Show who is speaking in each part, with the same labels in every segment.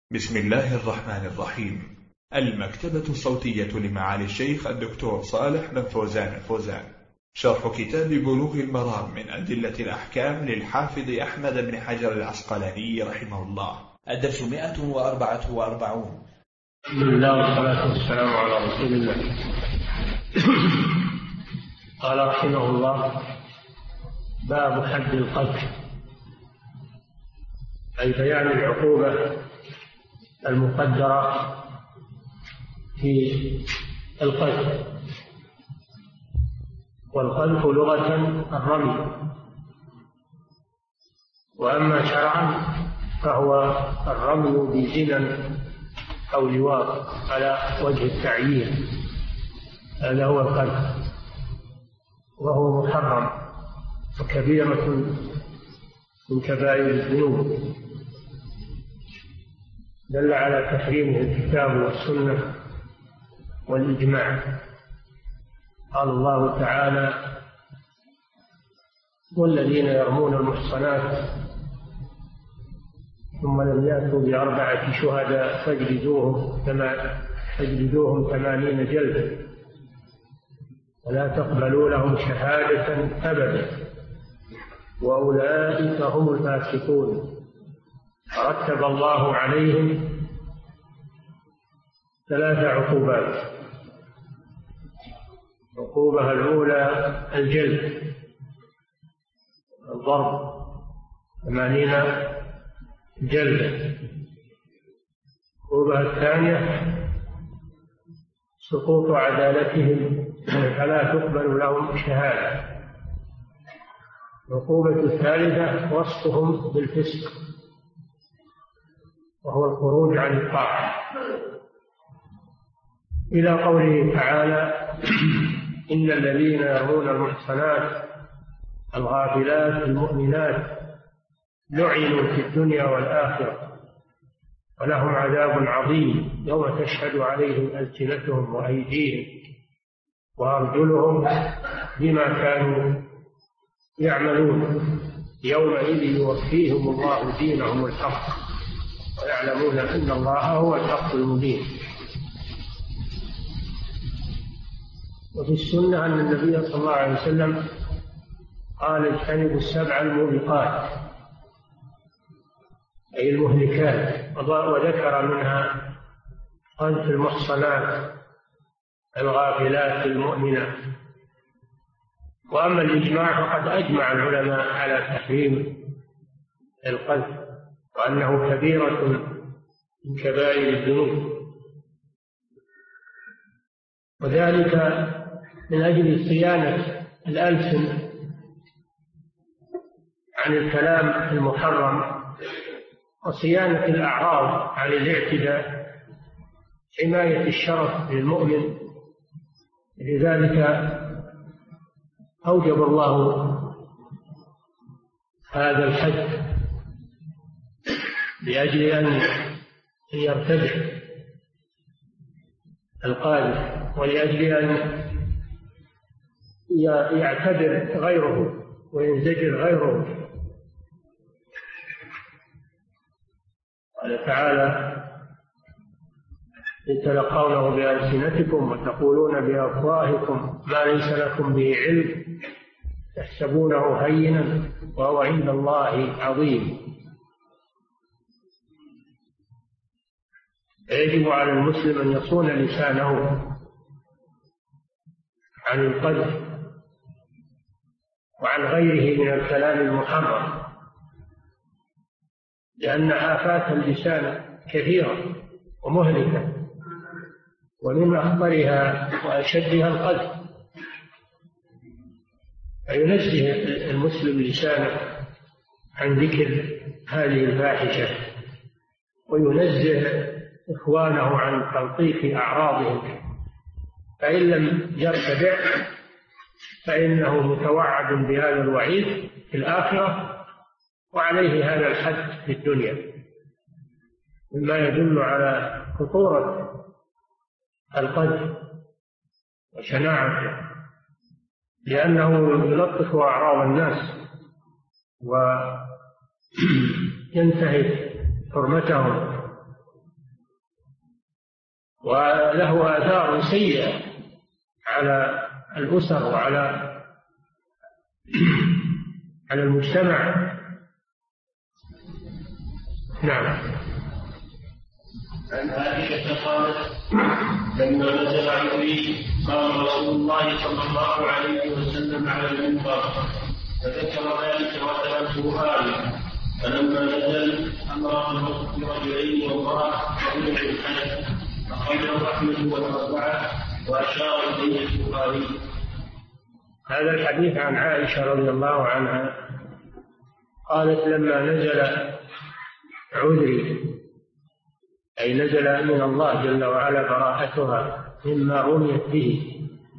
Speaker 1: بسم الله الرحمن الرحيم. المكتبة الصوتية لمعالي الشيخ الدكتور صالح بن فوزان الفوزان، شرح كتاب بلوغ المرام من أدلة الأحكام للحافظ أحمد بن حجر العسقلاني رحمه الله. الدرس 144.
Speaker 2: بسم الله والصلاة والسلام على رسول الله. قال رحمه الله: باب حد القذف، أي بيان العقوبة المقدرة في القذف. والقذف لغة الرمي، وأما شرعا فهو الرمي بزنا أو لواط على وجه التعيين، هذا هو القذف، وهو محرم وكبيرة من كبائر الذنوب، دل على تحريمه الكتاب والسنة والإجماع. قال الله تعالى: والذين يرمون المحصنات ثم لم يأتوا ب4 شهداء فاجلدوهم 80 جلدة ولا تقبلوا لهم شهادة أبدا وأولئك هم الفاسقون. فرتب الله عليهم 3 عقوبات. العقوبة الأولى الجلد، الضرب 80 جلدة. العقوبة الثانية سقوط عدالتهم فلا تقبل لهم شهادة. العقوبة الثالثة وصفهم بالفسق، وهو الخروج عن الطاعة، إلى قوله تعالى: إن الذين يرمون المحصنات الغافلات المؤمنات لعنوا في الدنيا والآخرة ولهم عذاب عظيم يوم تشهد عليهم ألسنتهم وأيديهم وأرجلهم بما كانوا يعملون يومئذ يوفيهم الله دينهم الحق ويعلمون أن الله هو الحق المبين. وفي السنة أن النبي صلى الله عليه وسلم قال: اجتنبوا 7 الموبقات، أي المهلكات، وذكر منها قذف المحصنات الغافلات المؤمنات. وأما الإجماع فقد أجمع العلماء على تحريم القذف، وأنه كبيرة من كبائر الذنوب، وذلك من أجل صيانة الألسن عن الكلام المحرم وصيانة الأعراض عن الاعتداء، حماية الشرف للمؤمن. لذلك أوجب الله هذا الحد لأجل أن يرتدع القاذف، ولأجل أن يعتبر غيره وينزجر غيره. قال تعالى: إن تلقونه بألسنتكم وتقولون بأفواهكم ما ليس لكم به علم تحسبونه هينا وهو عند الله عظيم. يجب على المسلم أن يصون لسانه عن القذف وعن غيره من الكلام المحرم، لأن آفات اللسان كثيرة ومهلكة، ومن أخطرها وأشدها القذف. فينزه المسلم لسانه عن ذكر هذه الفاحشة، وينزه إخوانه عن تلطيف أعراضهم، فإن لم يرتدع فإنه متوعد بهذا الوعيد في الآخرة، وعليه هذا الحد في الدنيا، مما يدل على خطورة القذف وشناعته، لأنه يلطف أعراض الناس وينتهك حرمتهم وله آثار سيئة على الأسر وعلى المجتمع. نعم.
Speaker 3: عن عائشة قالت: لما نزل عمري قام رسول الله صلى الله عليه وسلم على المنبر فذكر ذلك وتلته آية، فلما نزل أمر برجلين وامرأة وابن الحنف أخرجه أحمد والأربعة وأشار إليه البخاري.
Speaker 2: هذا الحديث عن عائشة رضي الله عنها قالت: لما نزل عذري، أي نزل من الله جل وعلا براءتها مما رميت به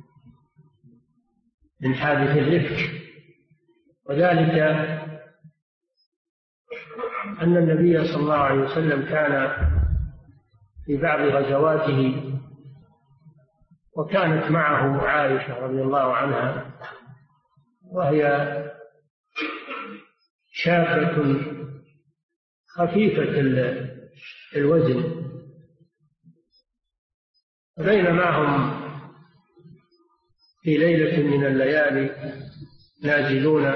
Speaker 2: من حادث الإفك، وذلك أن النبي صلى الله عليه وسلم كان في بعض غزواته وكانت معه عائشة رضي الله عنها، وهي شابة خفيفة الوزن، بينما هم في ليلة من الليالي نازلون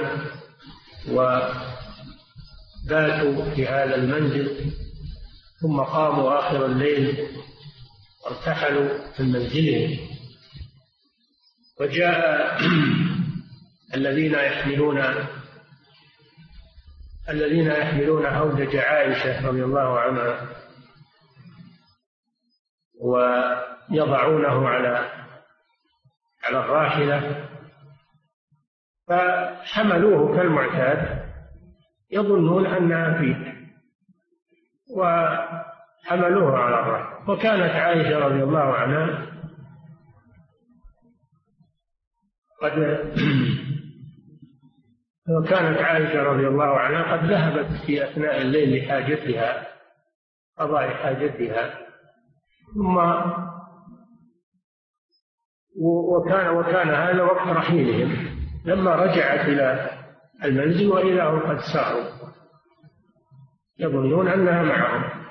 Speaker 2: وباتوا في هذا المنزل، ثم قاموا آخر الليل وارتحلوا من منزلهم، وجاء الذين يحملون هودج عائشة رضي الله عنها ويضعونه على الراحلة، فحملوه كالمعتاد يظنون أنها فيه، وحملوه على الراحلة. وكانت عائشة رضي الله عنها قد ذهبت في أثناء الليل لحاجتها، قضاء حاجتها، ثم وكان هذا وقت رحيلهم، لما رجعت إلى المنزل وإذا هم قد ساروا يظنون أنها معهم.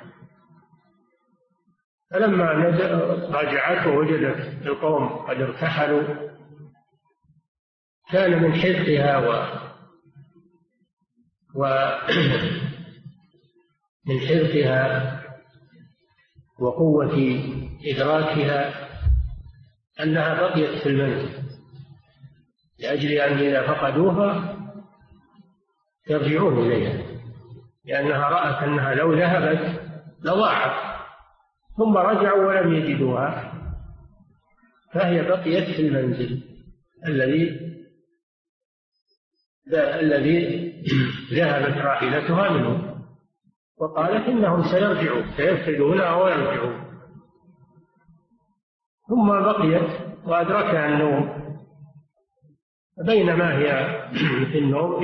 Speaker 2: فلما رجعت ووجدت القوم قد ارتحلوا، كان من حرصها من حرصها وقوة إدراكها أنها بقيت في المنزل، لأجل أن إذا فقدوها يرجعون إليها، لأنها رأت أنها لو ذهبت لضاعت، ثم رجعوا ولم يجدوها، فهي بقيت في المنزل الذي ذهبت راحلتها منه، وقالت إنهم سيفقدونها ويرجعون. ثم بقيت وأدركها النوم، بينما هي في النوم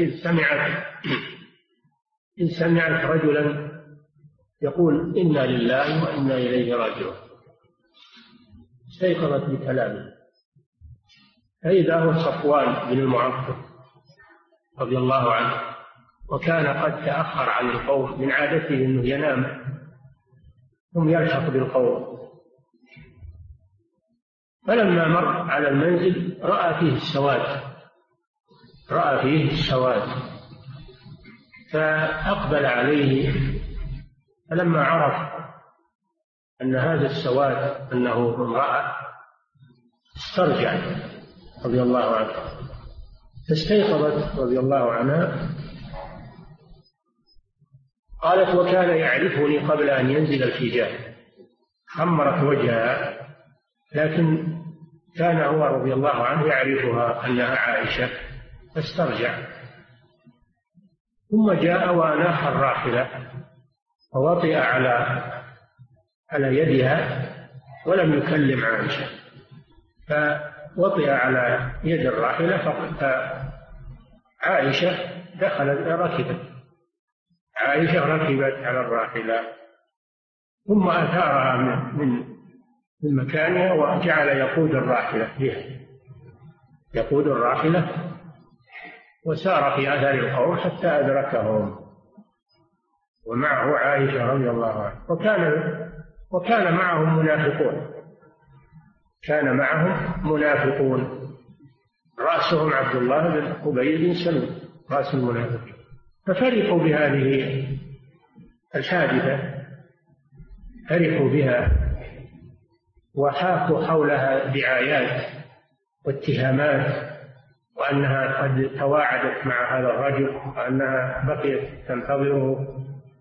Speaker 2: إذ سمعت رجلا يقول: إنا لله وإنا إليه راجعون، استيقظت بكلامه، فإذا هو صفوان بن المعطل رضي الله عنه، وكان قد تأخر عن القوم، من عادته أنه ينام ثم يلحق بالقوم. فلما مر على المنزل رأى فيه السواد، فأقبل عليه، فلما عرف أن هذا السواد أنه امرأة استرجع رضي الله عنه، فاستيقظت رضي الله عنها. قالت: وكان يعرفني قبل أن ينزل الحجاب، حمرت وجهها، لكن كان هو رضي الله عنه يعرفها أنها عائشة، فاسترجع. ثم جاء وأناخ الراحلة ووطئ على يدها ولم يكلم عائشة، فوطئ على يد الراحلة، فعائشة ركبت على الراحلة، ثم أثارها من مكانها وجعل يقود الراحلة وسار في أثر القوم حتى أدركهم، ومعه عائشة رضي الله عنها. وكان معهم منافقون، كان معهم منافقون رأسهم عبد الله بن أبي بن سلول رأس المنافقين، ففرحوا بهذه الحادثة، فرحوا بها وحاكوا حولها دعايات واتهامات، وأنها قد تواعدت مع هذا الرجل وأنها بقيت تنتظره،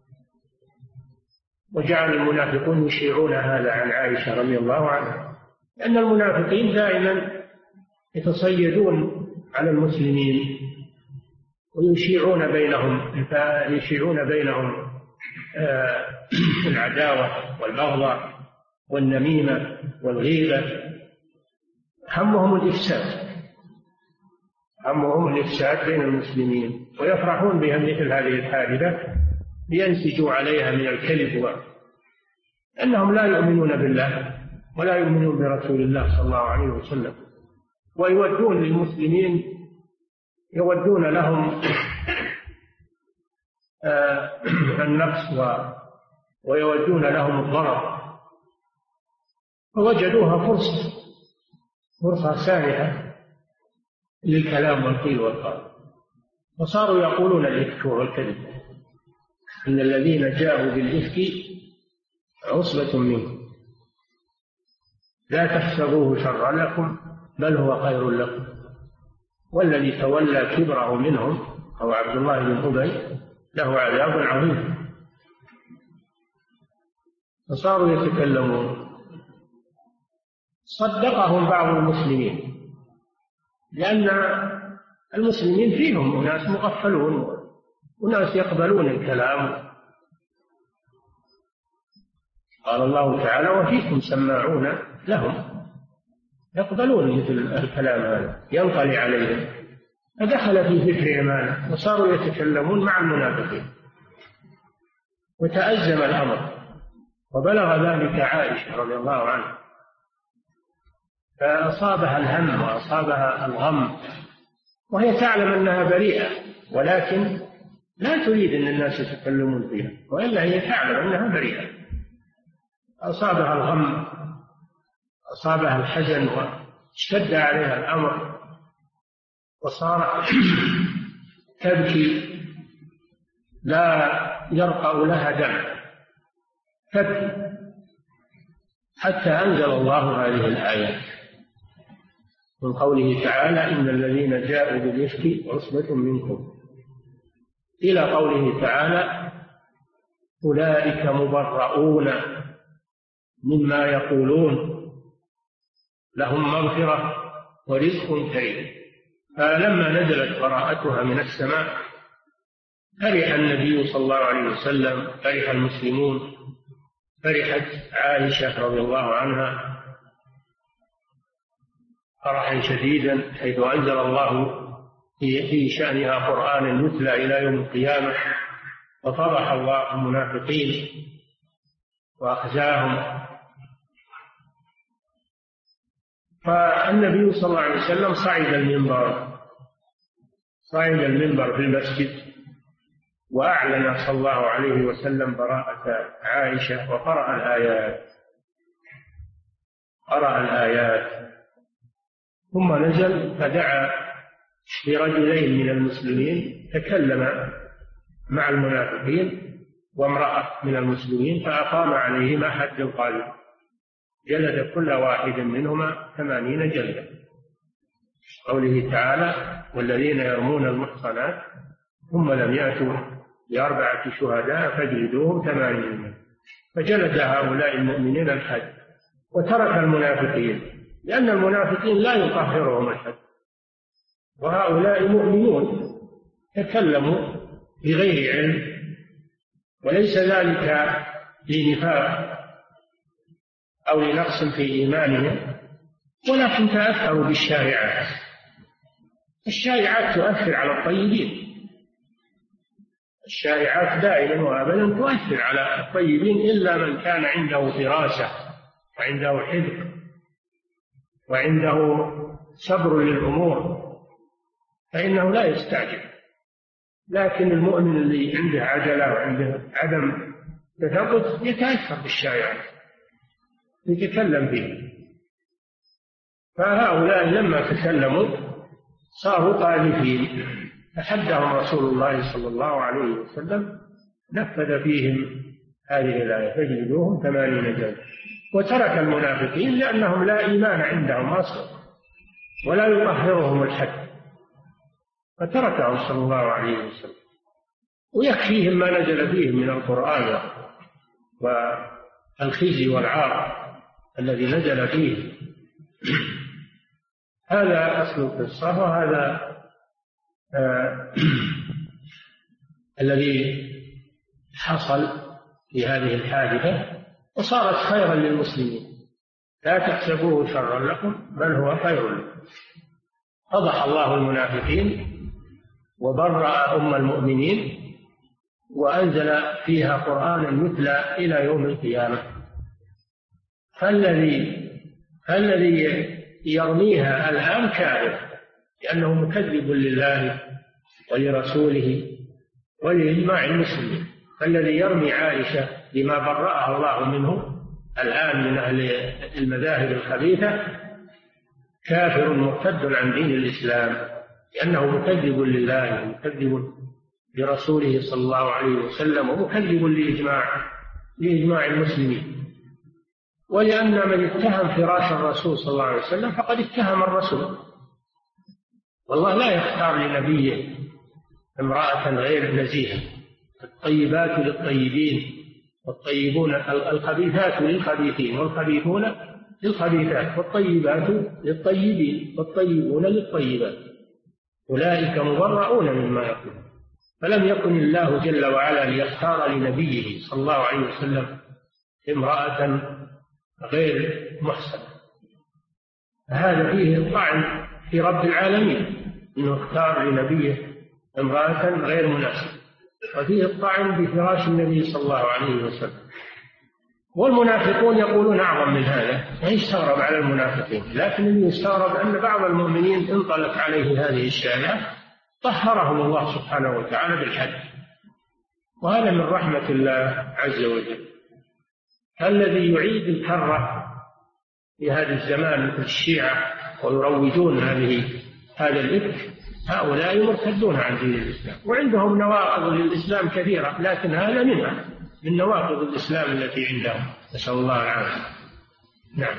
Speaker 2: وجعل المنافقون يشيعون هذا عن عائشة رضي الله عنها، لأن المنافقين دائما يتصيدون على المسلمين ويشيعون بينهم العداوة والبغضاء والنميمة والغيبة. همهم الإفساد بين المسلمين، ويفرحون بها مثل هذه الحادثة لينسجوا عليها من الكذب، أنهم لا يؤمنون بالله ولا يؤمنون برسول الله صلى الله عليه وسلم، ويودون للمسلمين، يودون لهم النقص ويودون لهم الضرر، فوجدوها فرصة سانحة للكلام والقيل والقال، وصاروا يقولون الإفك والكذب، إن الذين جاءوا بالإفك عصبة منكم لا تحسبوه شرا لكم بل هو خير لكم، والذي تولى كبره منهم هو عبد الله بن أبي له عذاب عظيم. فصاروا يتكلمون. صدقهم بعض المسلمين، لأن المسلمين فيهم أناس مغفلون وناس يقبلون الكلام. قال الله تعالى: وفيكم سماعون لهم، يقبلون مثل الكلام هذا ينطلي عليهم، فدخل في فكرهم هذا وصاروا يتكلمون مع المنافقين، وتأزم الأمر وبلغ ذلك عائشة رضي الله عنها، فأصابها الهم وأصابها الغم، وهي تعلم أنها بريئة، ولكن لا تريد أن الناس يتكلمون فيها، وإلا هي تعلم أنها بريئة. أصابها الغم، أصابها الحزن، واشتد عليها الأمر، وصار تبكي لا يرقى لها دم، تبكي حتى أنزل الله هذه الآيات من قوله تعالى: إن الذين جاءوا بالإفك عصبة منكم، إلى قوله تعالى: أولئك مبرؤون مما يقولون لهم مغفرة ورزق كريم. فلما نزلت براءتها من السماء فرح النبي صلى الله عليه وسلم، فرح المسلمون، فرحت عائشة رضي الله عنها فرحا شديدا، حيث أنزل الله في شأنها قرآنا يتلى إلى يوم القيامة، وفضح الله المنافقين وأخزاهم. فالنبي صلى الله عليه وسلم صعد المنبر في المسجد، وأعلن صلى الله عليه وسلم براءة عائشة، وقرأ الآيات، ثم نزل فدعا برجلين من المسلمين تكلم مع المنافقين وامرأة من المسلمين، فأقام عليهما حد القاذف، جلد كل واحد منهما 80 جلدة. قوله تعالى: والذين يرمون المحصنات ثم لم يأتوا ب4 شهداء فاجلدوهم 80. فجلد هؤلاء المؤمنين الحد، وترك المنافقين، لأن المنافقين لا يطهرهم الحد، وهؤلاء مؤمنون تكلموا بغير علم، وليس ذلك لنفاق أو لنقص في إيمانهم، ولكن تأثروا بالشائعات. الشائعات تؤثر على الطيبين، الشائعات دائما وأبدا تؤثر على الطيبين، إلا من كان عنده فراسة وعنده حذق وعنده صبر للأمور فإنه لا يستعجل. لكن المؤمن اللي عنده عجلة وعنده عدم تثبت يتأثر بالشائعات، يتكلم فيه. فهؤلاء لما تكلموا صاروا قاذفين، فحدهم رسول الله صلى الله عليه وسلم، نفذ فيهم هذه الآية: فاجلدوهم 80 جلدة. وترك المنافقين لأنهم لا إيمان عندهم أصلا ولا يطهرهم الحد، فتركهم صلى الله عليه وسلم. ويكفيهم ما نزل فيهم من القرآن والخزي والعار الذي نزل فيه. هذا أصل القصة، وهذا الذي حصل في هذه الحادثة، وصارت خيرا للمسلمين. لا تحسبوه شرا لكم بل هو خير لكم. فضح الله المنافقين وبرأ أم المؤمنين، وأنزل فيها قرآنا يتلى إلى يوم القيامة. فالذي يرميها الآن كافر، لأنه مكذب لله ولرسوله ولإجماع المسلمين. فالذي يرمي عائشة بما برأها الله منه الآن من أهل المذاهب الخبيثة كافر مرتد عن دين الإسلام، لأنه مكذب لله ومكذب لرسوله صلى الله عليه وسلم ومكذب لإجماع المسلمين. ولأن من اتهم فراش الرسول صلى الله عليه وسلم فقد اتهم الرسول، والله لا يختار لنبيه امرأة غير نزيهة. الطيبات للطيبين والطيبون، الخبيثات للخبيثين والخبيثون للخبيثات، والطيبات للطيبين والطيبون للطيبات، أولئك مبرؤون مما يقولون. فلم يكن الله جل وعلا ليختار لنبيه صلى الله عليه وسلم امرأة غير محسنة. هذا فيه طعن في رب العالمين، أنه اختار لنبيه امرأة غير مناسبة، وفيه الطعن بفراش النبي صلى الله عليه وسلم. والمنافقون يقولون أعظم من هذا، ما يستغرب على المنافقين، لكن اللي يستغرب أن بعض المؤمنين انطلق عليه هذه الشائعة طهرهم الله سبحانه وتعالى بالحج، وهذا من رحمة الله عز وجل. الذي يعيد الكرة في هذا الزمان مثل الشيعة ويروجون هذا الإفك، هؤلاء مرتدون عن دين الإسلام، وعندهم نواقض للإسلام كثيرة، لكن هذا منها من نواقض الإسلام التي عندهم، نسأل الله العافية. نعم.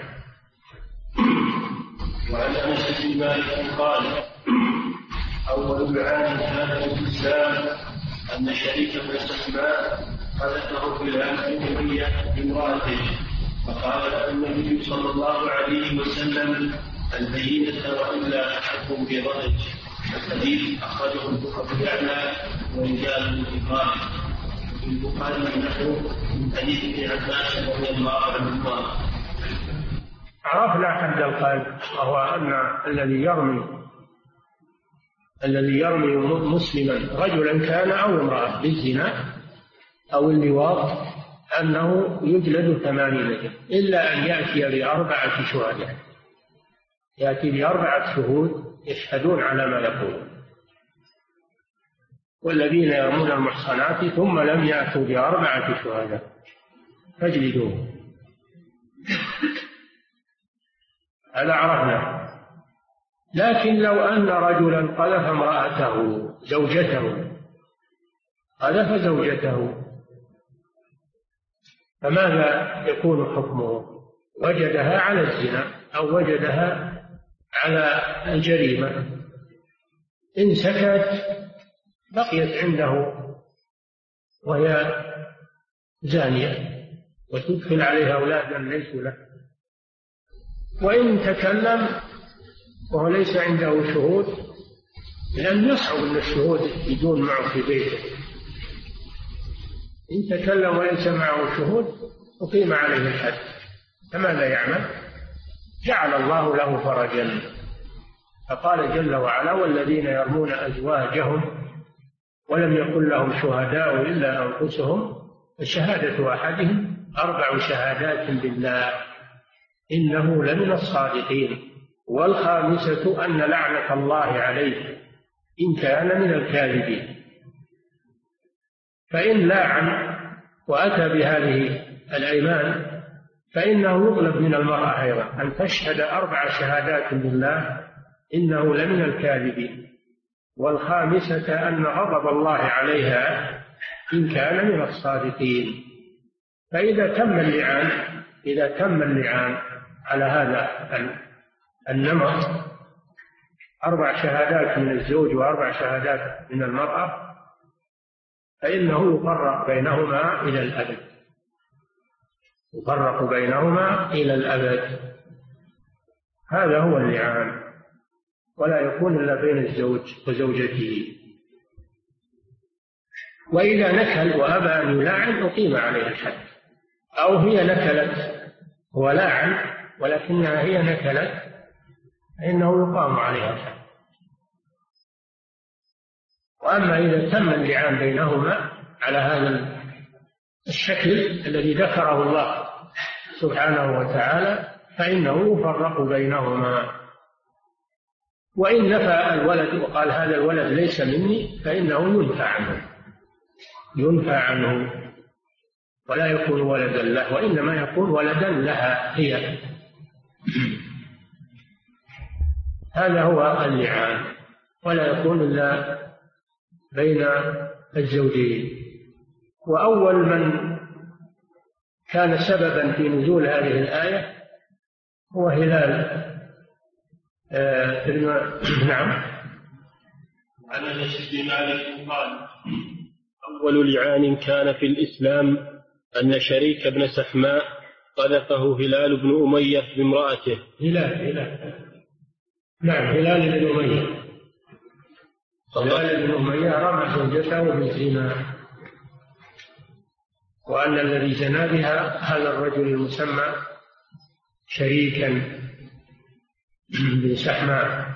Speaker 3: وعن أنس بن مالك قال: أول عام كان في الإسلام أن شريك بن سلمان قذفه في الجاهلية بامرأته، فقال له النبي صلى الله عليه وسلم: البينة وإلا تحكم في ضرج. الحديث أخرجه البخاري ورجال البخاري. في البخاري نحو من حديث ابن عباس رضي الله عنهما.
Speaker 2: عرفنا حد القذف، وهو أن الذي يرمي مسلما رجلا كان أو امرأة بالزنا أو اللواط أنه يجلد 80 جلدة، إلا أن يأتي ب4 شهداء، يأتي ب4 شهود يشهدون على ما يقول. والذين يرمون المحصنات ثم لم يأتوا ب4 شهداء فاجلدوه. هذا عرفنا. لكن لو أن رجلا قذف امرأته زوجته، قذف زوجته، فماذا يكون حكمه؟ وجدها على الزنا أو وجدها على الجريمة، إن سكت بقيت عنده وهي زانية وتدخل عليها أولادا ليسوا له، وإن تكلم وهو ليس عنده شهود، لأن يصعب أن الشهود يجون معه في بيته، إن تكلم وليس معه شهود أقيم عليه الحد، فماذا يعمل؟ جعل الله له فرجا، فقال جل وعلا: والذين يرمون أزواجهم ولم يكن لهم شهداء إلا أنفسهم فشهادة أحدهم 4 شهادات بالله إنه لمن الصادقين، والخامسة أن لعنة الله عليه إن كان من الكاذبين. فإن لاعن وأتى بهذه الأيمان فإنه يطلب من المرأة أيضا أن تشهد 4 شهادات بالله إنه لمن الكاذبين، والخامسة أن غضب الله عليها إن كان من الصادقين. فإذا تم اللعان على هذا النمط 4 شهادات من الزوج و4 شهادات من المرأة، فإنه يفرق بينهما إلى الأبد، هذا هو اللعان، ولا يكون إلا بين الزوج وزوجته. وإذا نكل وأبى أن يلاعن أقيم عليه الحد، أو هي نكلت ولاعن ولكنها هي نكلت فإنه يقام عليها الحد. وأما إذا تم اللعان بينهما على هذا الشكل الذي ذكره الله سبحانه وتعالى فإنه يفرق بينهما. وإن نفى الولد وقال هذا الولد ليس مني فإنه ينفى عنه ولا يكون ولدا له، وإنما يكون ولدا لها هي. هذا هو اللعان، ولا يكون إلا بين الزوجين. وأول من كان سببا في نزول هذه الآية هو هلال نعم.
Speaker 3: عن أنس بن مالك قال: أول لعان كان في الإسلام أن شريك بن سحماء قذفه هلال بن أمية بامرأته.
Speaker 2: هلال بن أمية رمى زوجته بالزنا، وأن الذي زنى بها هذا الرجل المسمى شريكا بن سحماء.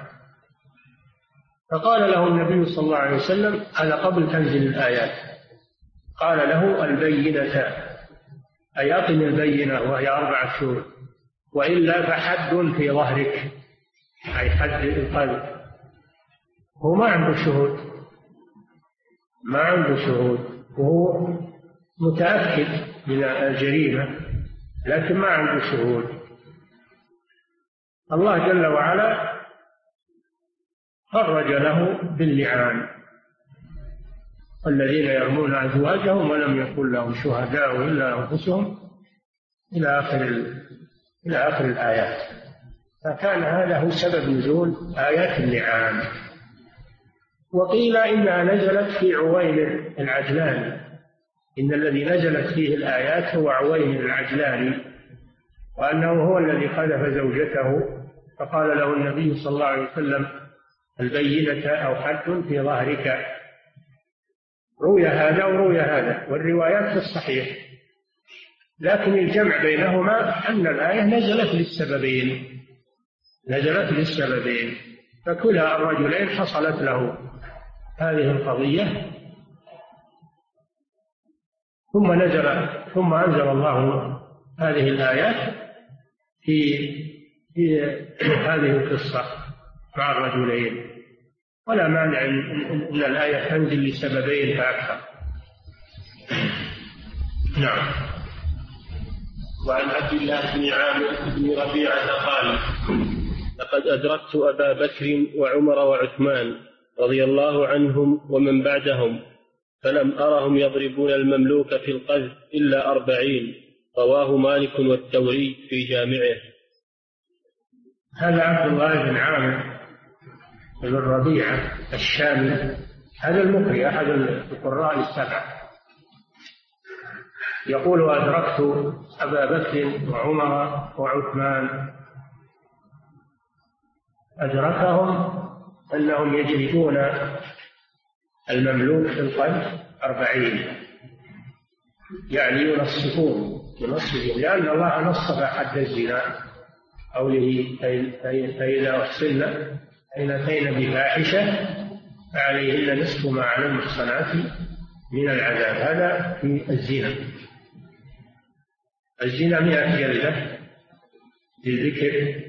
Speaker 2: فقال له النبي صلى الله عليه وسلم هذا قبل تنزل الآيات، قال له البينة أي أقم البينة وهي 4 شهور، وإلا فحد في ظهرك أي حد القذف. هو ما عنده شهود وهو متأكد من الجريمة لكن ما عنده شهود. الله جل وعلا خرج له باللعان: الذين يرمون أزواجهم ولم يكن لهم شهداء إلا أنفسهم إلى آخر الآيات. فكان هذا هو سبب نزول آيات اللعان. وقيل إنها نزلت في عويمر العجلاني، إن الذي نزلت فيه الآيات هو عويمر العجلاني، وأنه هو الذي قذف زوجته، فقال له النبي صلى الله عليه وسلم البينة أو حد في ظهرك. روي هذا وروي هذا، والروايات في الصحيح، لكن الجمع بينهما أن الآية نزلت للسببين، فكلا الرجلين حصلت له هذه القضية. ثم أنزل الله هذه الآيات في هذه القصة مع الرجلين، ولا مانع أن الآية تنزل لسببين فأكثر. نعم.
Speaker 3: وعن عبد الله بن عامر بن ربيعة قال: لقد أدركت أبا بكر وعمر وعثمان رضي الله عنهم ومن بعدهم، فلم أرهم يضربون المملوك في القذف إلا 40. رواه مالك والثوري في جامعه.
Speaker 2: هذا عبد الله بن عامر بن ربيعة الشامي، هذا المقرئ أحد القراء السبعة، يقول: أدركت أبا بكر وعمر وعثمان. أدركهم أنهم يجلدون المملوك في القذف 40، يعني ينصفون، لأن الله نصف حد الزنا قوله: فإذا أحسن إن أتين بفاحشة فعليهن نصف ما على المحصنات من العذاب. هذا في الزنا 100 جلدة للذكر.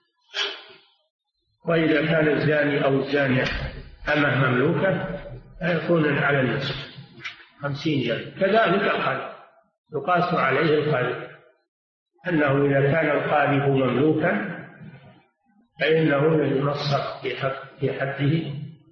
Speaker 2: وإذا كان الزاني أو الزانية أمه مملوكة فيكون على النصف 50 جلدة. كذلك القذف يقاس عليه القذف. أنه إذا كان القاذف مملوكا فإنه ينصر في حده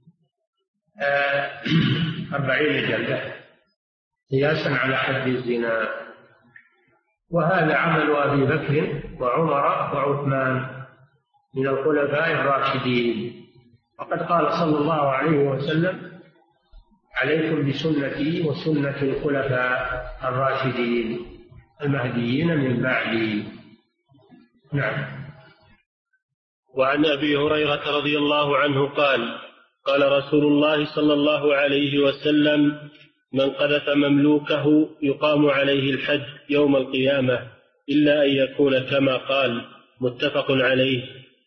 Speaker 2: 40 جلدة قياسا على حد الزنا. وهذا عمل أبي بكر وعمر وعثمان من الخلفاء الراشدين. وقد قال صلى الله عليه وسلم: عليكم بسنتي وسنة الخلفاء الراشدين المهديين من بعدي. نعم.
Speaker 3: وعن أبي هريرة رضي الله عنه قال: قال رسول الله صلى الله عليه وسلم: من قذف مملوكه يقام عليه الحد يوم القيامة إلا أن يكون كما قال. متفق عليه.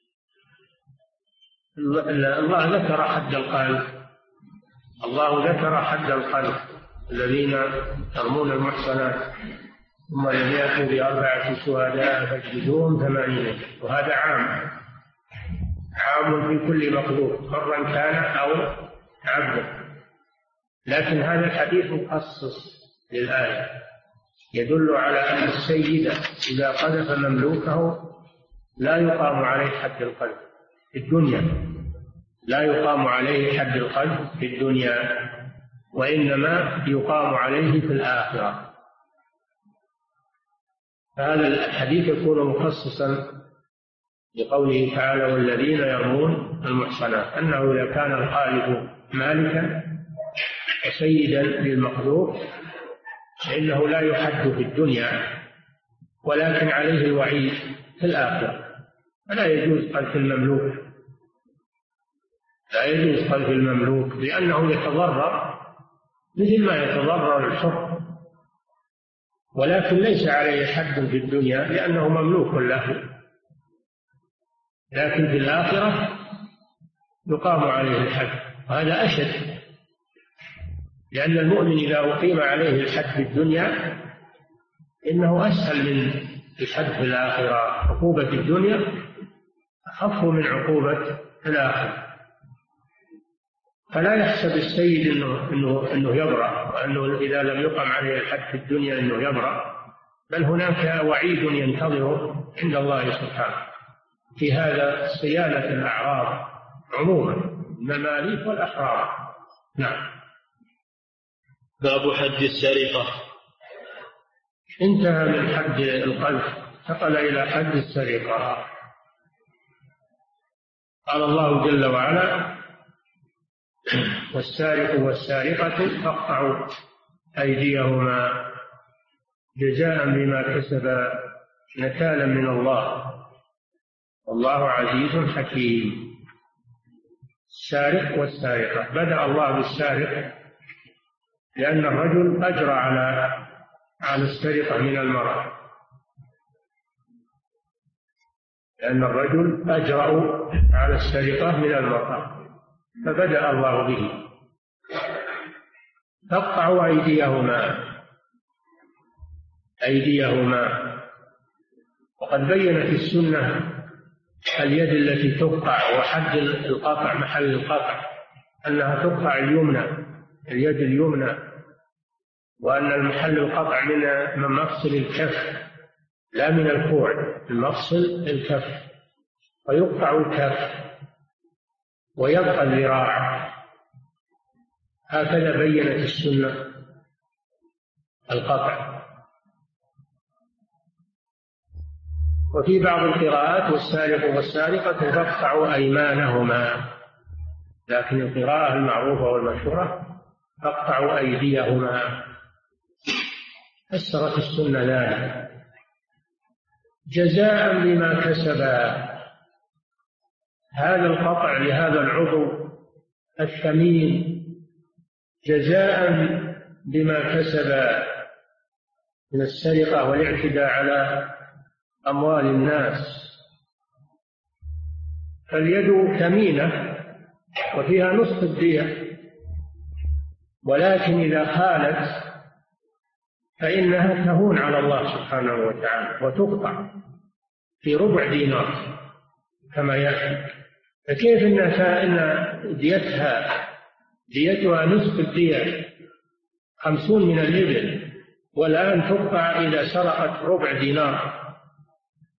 Speaker 2: الله ذكر حد القذف. الله ذكر حد القذف: الذين يرمون المحصنات ثم لم يأتوا ب4 شهداء فاجلدوهم 80. وهذا عام في كل مخلوق حرا كان أو عبدا. لكن هذا الحديث مخصص للآية، يدل على أن السيد إذا قذف مملوكه لا يقام عليه حد القذف في الدنيا، لا يقام عليه حد القذف في الدنيا، وإنما يقام عليه في الآخرة. فهذا الحديث يكون مخصصا لقوله تعالى: والذين يرمون المحصنات، أنه إذا كان القاذف مالكا وسيدا للمخلوق فإنه لا يحد في الدنيا، ولكن عليه الوعيد في الآخرة. فلا يجوز قذف المملوك، لا يجوز قذف المملوك، لأنه يتضرر مثل ما يتضرر الحر، ولكن ليس عليه حد في الدنيا لأنه مملوك له، لكن في الآخرة يقام عليه الحد. وهذا أشد، لأن المؤمن إذا أقيم عليه الحد في الدنيا إنه أسهل من الحد في الآخرة. عقوبة الدنيا أخف من عقوبة الآخرة. فلا يحسب السيد إنه يبرأ، وأنه إذا لم يقم عليه الحد في الدنيا إنه يبرأ، بل هناك وعيد ينتظره عند الله سبحانه في هذا صيانة الأعراض عموما، المماليك والأحرار. نعم.
Speaker 3: باب حد السرقة.
Speaker 2: انتهى من حد القذف، انتقل إلى حد السرقة. قال الله جل وعلا: والسارق والسارقة فاقطعوا أيديهما جزاء بما كسبا نكالا من الله والله عزيز حكيم. السارق والسارقة، بدأ الله بالسارق لأن الرجل أجرى على السرقة من المرأة، لأن الرجل أجرأ على السرقة من المرأة، فبدأ الله به. تقطع أيديهما. وقد بينت السنة اليد التي تقطع وحد القطع، محل القطع أنها تقطع اليد اليمنى، وأن المحل القطع من مفصل الكف لا من الكوع، من مفصل الكف، ويقطع الكف ويبقى الذراع. هكذا بينت السنة القطع. وفي بعض القراءات: والسارق والسارقة فاقطعوا أيمانهما، لكن القراءة المعروفة والمشهورة فاقطعوا أيديهما. فسرت السنة ذلك جزاء بما كسبا. هذا القطع لهذا العضو الثمين جزاء بما كسبا من السرقة والاعتداء على أموال الناس. فاليد ثمينة وفيها نصف الدية، ولكن إذا خالت فإنها تهون على الله سبحانه وتعالى وتقطع في ربع دينار كما يأتي. فكيف إن ديتها نصف الدية 50 من الإبل، والآن تقطع إذا سرقت ربع دينار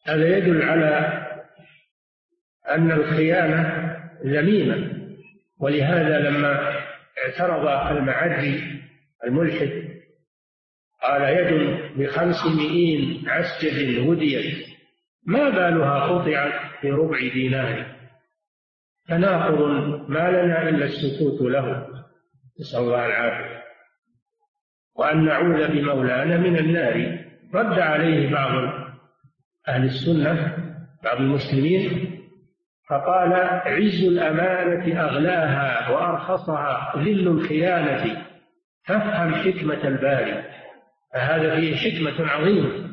Speaker 2: هذا يدل على أن الخيانة ذميمة. ولهذا لما اعترض المعري الملحد قال يد ب500 عسكر هديت ما بالها قطعت في ربع دينار، تناقض ما لنا إلا السكوت له، نسأل الله العافية، وأن نعوذ بمولانا من النار. رد عليه بعض أهل السنة بعض المسلمين فقال عز الأمانة أغلاها وأرخصها ذل الخيانة، فافهم حكمة الباري. فهذا فيه حكمة عظيمة.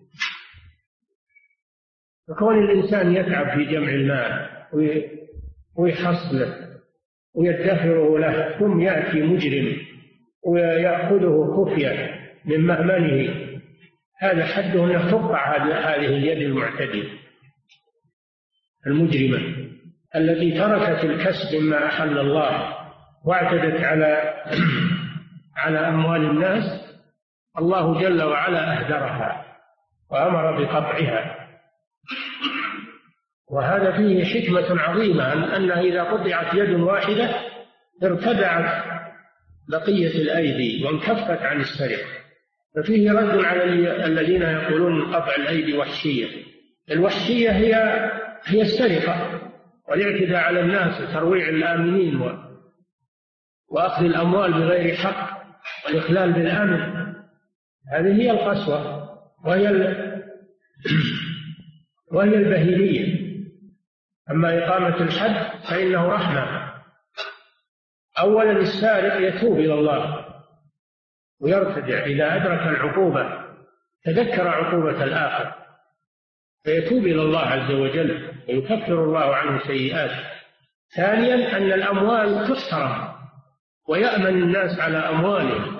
Speaker 2: فكون الإنسان يتعب في جمع المال ويحصله ويدخره له، ثم يأتي مجرم ويأخذه خفية من مأمنه، هذا حده أن تقطع هذه اليد المعتدية المجرمة التي تركت الكسب مما أحل الله واعتدت على أموال الناس. الله جل وعلا أهدرها وأمر بقطعها. وهذا فيه حكمة عظيمة، أن إذا قطعت يد واحدة ارتدعت بقية الأيدي وانكفت عن السرقة. ففيه رد على الذين يقولون قطع الأيدي وحشية. الوحشية هي السرقة والاعتداء على الناس وترويع الآمنين وأخذ الأموال بغير حق والإخلال بالأمن. هذه هي القسوة وهي البهيمية. أما إقامة الحد فإنه رحمة. أولا السارق يتوب إلى الله ويرتدع إذا أدرك العقوبة، تذكر عقوبة الآخر فيتوب إلى الله عز وجل ويكفر الله عنه سيئاته. ثانيا أن الأموال تحترم ويأمن الناس على أموالهم،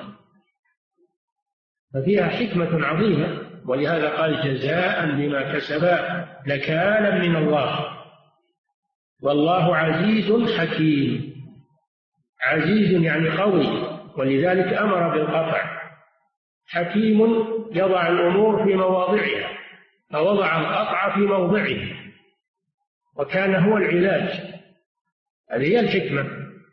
Speaker 2: ففيها حكمة عظيمة. ولهذا قال جزاء بما كسبا نكالا من الله والله عزيز حكيم. عزيز يعني قوي، ولذلك أمر بالقطع. حكيم يضع الأمور في مواضعها، فوضع القطع في موضعه وكان هو العلاج. هذه هي الحكمة.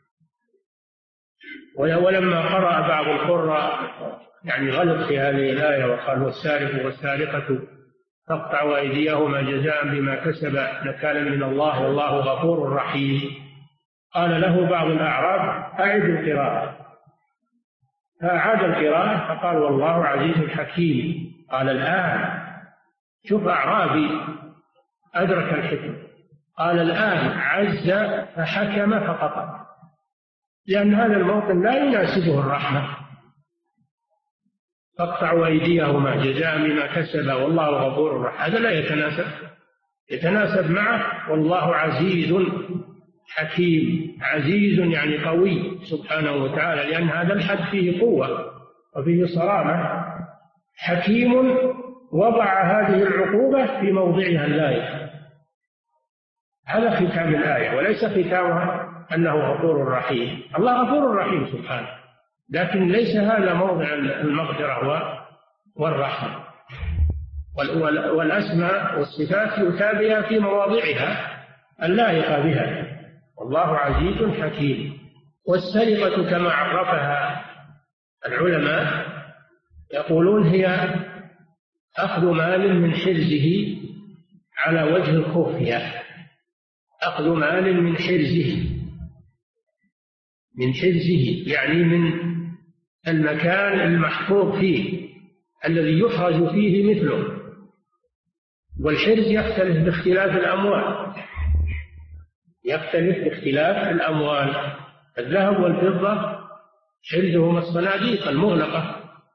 Speaker 2: ولما قرأ بعض القراء يعني غلط في هذه الآية وقال والسارق والسارقة فاقطعوا أيديهما جزاء بما كسب نكالا من الله والله غفور رحيم، قال له بعض الأعراب أعد القراءة، فأعاد القراءة فقال والله عزيز حكيم. قال الآن شوف أعرابي أدرك الحكم، قال الآن عز فحكم فقطع، لأن هذا الموطن لا يناسبه الرحمة. فاقطعوا أيديهما جزاء بما كسب والله غفور رحيم، هذا لا يتناسب معه. والله عزيز حكيم. عزيز يعني قوي سبحانه وتعالى، لأن هذا الحد فيه قوة وفيه صرامة. حكيم وضع هذه العقوبة في موضعها اللائق. هذا ختام الآية، وليس ختامها أنه غفور رحيم. الله غفور رحيم سبحانه، لكن ليس هذا موضع المغفرة والرحمة. والأسماء والصفات يتابعها في مواضعها اللائقة بها. والله عزيز حكيم. والسرقة كما عرفها العلماء يقولون هي أخذ مال من حرزه على وجه الخفية. أخذ مال من حرزه يعني من المكان المحفوظ فيه الذي يحرز فيه مثله. والحرز يختلف باختلاف الأموال. الذهب والفضة حرزهما الصناديق المغلقة،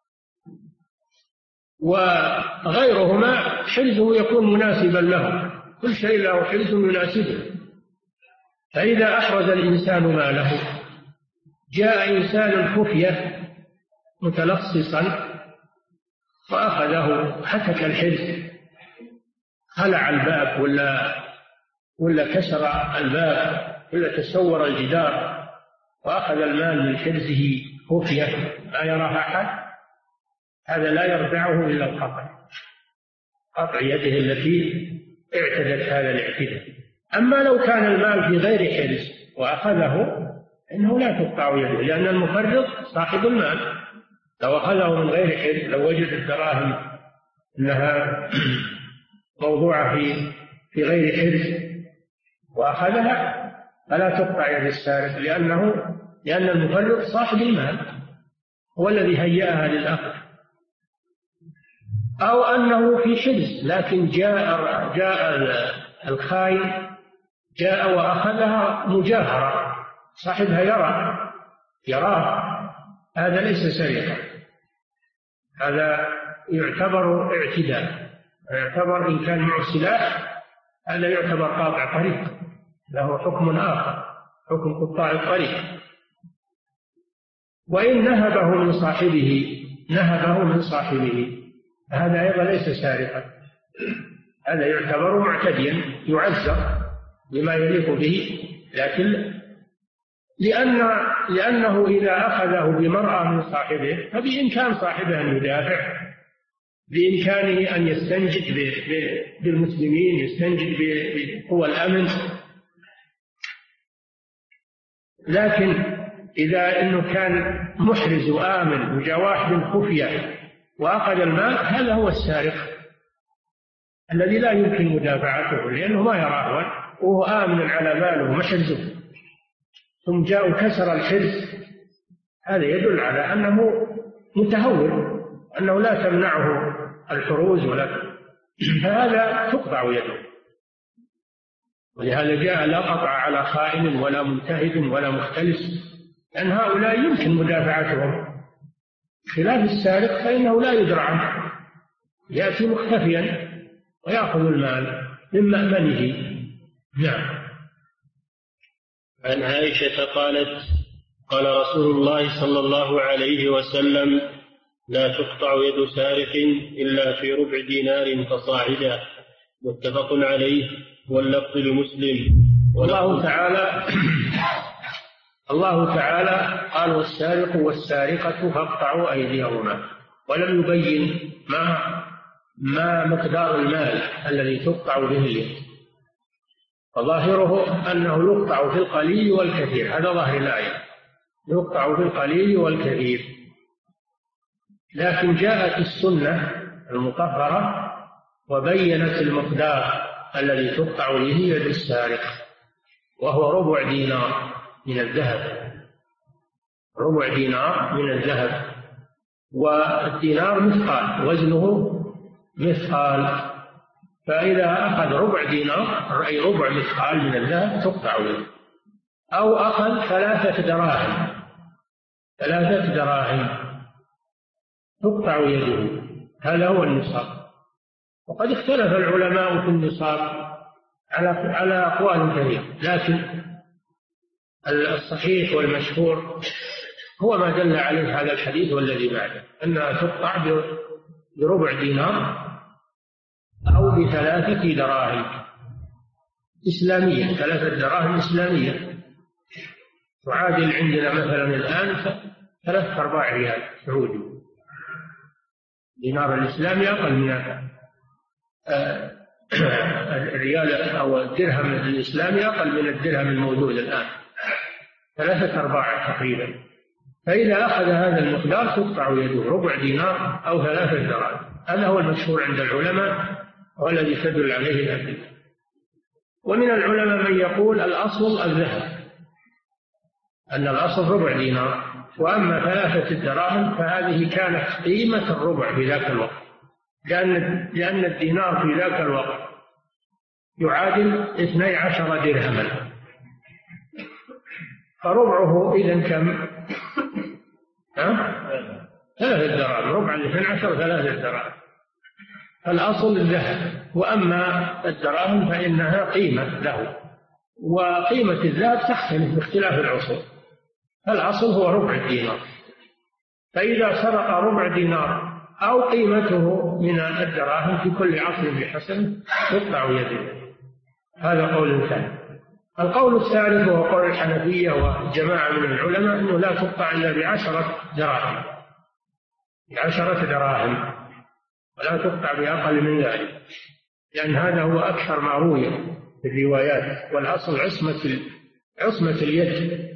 Speaker 2: وغيرهما حرزه يكون مناسبا له، كل شيء له حرز يناسبه. فإذا أحرز الإنسان ماله، جاء إنسان خفية متلصصا وأخذه، حتك الحرز، خلع الباب ولا كسر الباب ولا تسور الجدار وأخذ المال من حرزه خفية لا يراها أحد، هذا لا يردعه إلا القطع. قطع يده التي اعتدت هذا الاعتداء. أما لو كان المال في غير حرز وأخذه إنه لا تقطع يده، لأن المفرط صاحب المال. لو أخذه من غير حرز، لو وجد الدراهم أنها موضوعة في غير حرز وأخذها فلا تقطع يد السارق، لأن المفرط صاحب المال هو الذي هيأها للأخذ. أو أنه في حرز لكن جاء الخائن جاء وأخذها مجاهرة، صاحبها يراه، هذا ليس سرقة، هذا يعتبر اعتداء، يعتبر إن كان معه سلاح هذا يعتبر قاطع طريق، له حكم آخر، حكم قطاع الطريق. وإن نهبه من صاحبه هذا أيضا ليس سارقا، هذا يعتبر معتديا يعزر بما يليق به، لكن لأنه إذا أخذه بمرأة من صاحبه فبإمكان صاحبه أن يدافع، بإمكانه أن يستنجد بالمسلمين، يستنجد بقوى الأمن. لكن إذا أنه كان محرز وآمن وجاء واحد خفية وأخذ المال، هذا هو السارق الذي لا يمكن مدافعته، لأنه ما يراه وهو آمن على ماله محرزه، ثم جاء وكسر الحرز، هذا يدل على أنه متهور، أنه لا تمنعه الحروز فهذا تقطع يده. ولهذا جاء لا قطع على خائن ولا منتهب ولا مختلس، لأن هؤلاء يمكن مدافعتهم، خلاف السارق فإنه لا يدرى عنه، يأتي مختفيا ويأخذ المال من مأمنه. نعم.
Speaker 3: عن عائشة قالت: قال رسول الله صلى الله عليه وسلم: لا تقطع يد سارق إلا في ربع دينار فصاعدا. متفق عليه، واللفظ لمسلم.
Speaker 2: الله تعالى قال: والسارق والسارقة فاقطعوا أيديهما، ولم يبين ما مقدار المال الذي تقطع به اليد، فظاهره أنه يقطع في القليل والكثير، هذا ظاهر الآية، يقطع في القليل والكثير. لكن جاءت السنة المطهرة وبينت المقدار الذي تقطع به يد السارق، وهو ربع دينار من الذهب، ربع دينار من الذهب، والدينار مثقال، وزنه مثقال، فإذا أخذ ربع دينار أي ربع مثقال من الذهب تقطع يده. أو أخذ 3 دراهم تقطع يده، هذا هو النصاب. وقد اختلف العلماء في النصاب على أقوال كثيرة، لكن الصحيح والمشهور هو ما دل عليه هذا الحديث والذي بعده، أنها تقطع بربع دينار أو ب3 دراهم إسلامية، 3 دراهم إسلامية تعادل عندنا مثلا الآن 3-4 ريال سعودي. دينار الإسلامي أقل من الريال أو الدرهم الإسلامي أقل من الدرهم الموجود الآن، 3-4 تقريبا. فإذا أخذ هذا المقدار تقطع يده، ربع دينار أو 3 دراهم، هذا هو المشهور عند العلماء والذي تدل عليه الأدلة. ومن العلماء من يقول الأصل الذهب، أن الأصل ربع دينار، وأما 3 دراهم فهذه كانت قيمة الربع في ذاك الوقت، لأن الدينار في ذاك الوقت يعادل 12 درهما، فربعه إذن كم؟ 3 دراهم، ربع 12 3 دراهم، فالأصل الذهب. وأما الدراهم فإنها قيمة له، وقيمة الذهب تختلف باختلاف العصور، فالأصل هو ربع الدينار. فإذا سرق ربع دينار أو قيمته من الدراهم في كل عصر بحسب تقطع يده. هذا قول ثاني. القول الثالث هو قول الحنفية وجماعة من العلماء أنه لا تقطع إلا ب10 دراهم، ب10 دراهم. ولا تقطع بأقل من ذلك، لأن هذا هو أكثر ما روي في الروايات، والأصل عصمة اليد،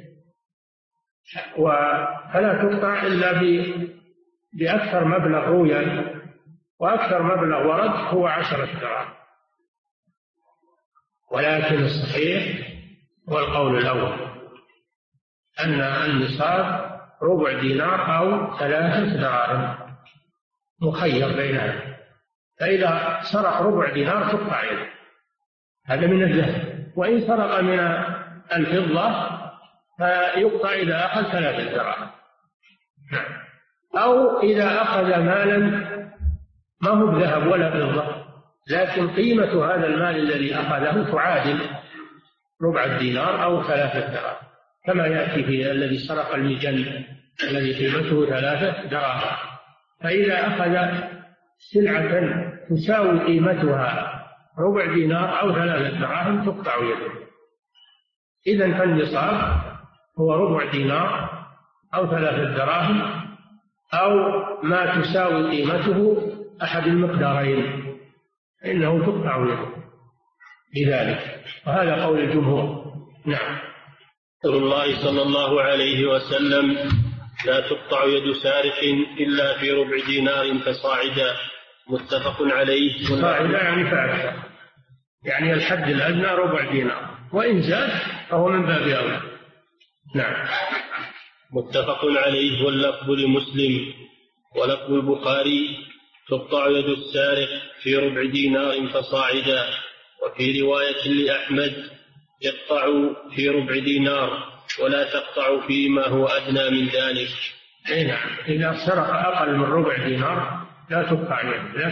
Speaker 2: فلا تقطع إلا بأكثر مبلغ روي، وأكثر مبلغ ورد هو 10 دراهم. ولكن الصحيح هو القول الأول، أن النصاب ربع دينار أو 3 دراهم، مخير بينها. فإذا سرق ربع دينار تقطع يده، هذا من الذهب. وإن سرق من الفضة فيقطع إذا أخذ 3 دراهم. أو إذا أخذ مالا ما هو بذهب ولا فضة، لكن قيمة هذا المال الذي أخذه تعادل ربع الدينار أو 3 دراهم، كما يأتي في الذي سرق المجن الذي قيمته 3 دراهم. فإذا أخذ سلعة تساوي قيمتها ربع دينار أو 3 دراهم تقطع يده. إذن فالنصاب هو ربع دينار أو 3 دراهم أو ما تساوي قيمته أحد المقدارين، إنه تقطع يده بذلك، وهذا قول الجمهور. نعم.
Speaker 3: رسول الله صلى الله عليه وسلم: لا تقطع يد سارق إلا في ربع دينار فصاعدا، متفق عليه.
Speaker 2: صاعدا يعني فأكثر، يعني الحد الأدنى ربع دينار، وإن زاد فهو من باب أولى. نعم.
Speaker 3: متفق عليه. واللفظ لمسلم ولفظ البخاري: تقطع يد السارق في ربع دينار فصاعدا. وفي رواية لأحمد: يقطع في ربع دينار ولا تقطع فيما هو أدنى من ذلك.
Speaker 2: نعم. إذا سرق أقل من ربع دينار لا تقطع يده،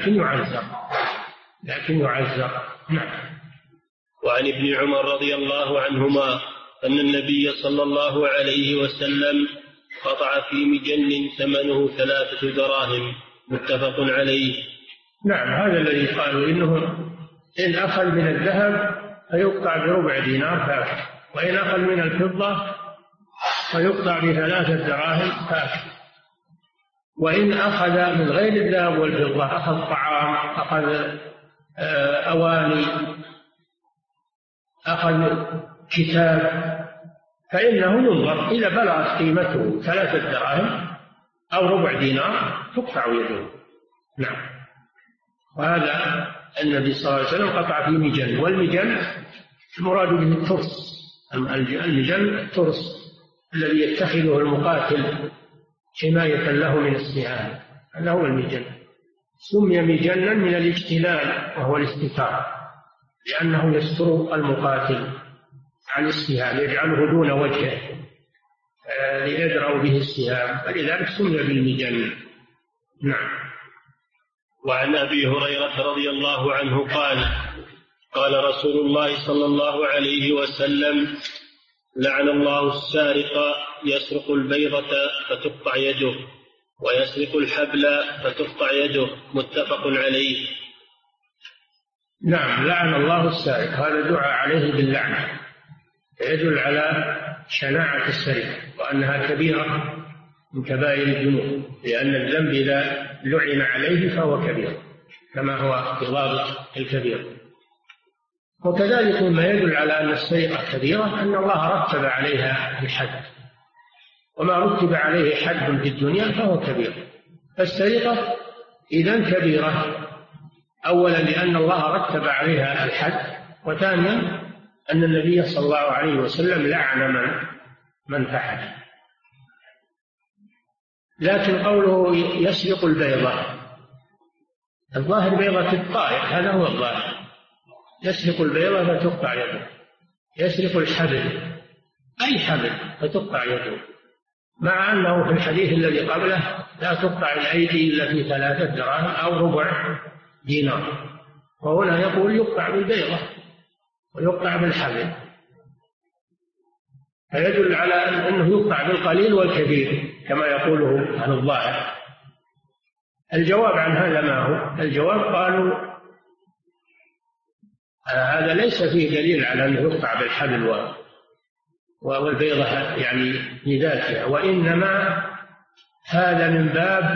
Speaker 2: لكن يعزر. نعم.
Speaker 3: وعن ابن عمر رضي الله عنهما أن النبي صلى الله عليه وسلم قطع في مجن ثمنه 3 دراهم، متفق عليه.
Speaker 2: نعم. هذا الذي قالوا إنه إن أخذ من الذهب فيقطع بربع دينار فاكثر، وإن أخذ من الفضة فيقطع ب3 دراهم فاكثر، وإن أخذ من غير الذهب والفضة، أخذ طعام، أخذ أواني، أخذ كتاب، فإنه ينظر إذا بلغت قيمته 3 دراهم أو ربع دينار تقطع يده. نعم. وهذا النبي صلى الله عليه وسلم قطع في مجن، والمجن المراد به الترس، المجن الترس الذي يتخذه المقاتل حماية له من السهام، هذا هو المجن. سمي مجنا من الاجتلال وهو الاستتار، لأنه يستر المقاتل عن السهام، يجعله دون وجهه ليدرأ به السهام، فلذلك سمي بالمجن. نعم.
Speaker 3: وعن أبي هريرة رضي الله عنه قال: قال رسول الله صلى الله عليه وسلم: لعن الله السارق يسرق البيضة فتقطع يده، ويسرق الحبل فتقطع يده، متفق عليه.
Speaker 2: نعم. لعن الله السارق، هذا دعاء عليه باللعنة، يدل على شناعة السرقة وأنها كبيرة من كبائر الذنوب، لأن الذنب إذا لعن عليه فهو كبير، كما هو بضابط الكبير. وكذلك مما يدل على أن السرقة كبيرة أن الله رتب عليها الحد، وما رتب عليه حد في الدنيا فهو كبير. فالسرقة إذن كبيرة، أولا لأن الله رتب عليها الحد، وثانيا أن النبي صلى الله عليه وسلم لعن من فعل. لكن قوله يسرق البيضة، الظاهر بيضة الطائر، هذا هو الظاهر. يسرق البيضة فتقطع يده، يسرق الحبل، أي حبل، فتقطع يده، مع أنه في الحديث الذي قبله لا تقطع الأيدي إلا في 3 دراهم أو ربع دينار، وهنا يقول يقطع بالبيضة ويقطع بالحبل، فيدل على أنه يقطع بالقليل والكثير كما يقوله أهل الظاهر. الجواب عن هذا ما هو؟ الجواب قالوا هذا ليس فيه دليل على أنه يقطع بالحبل والبيضة يعني لذاتها، وإنما هذا من باب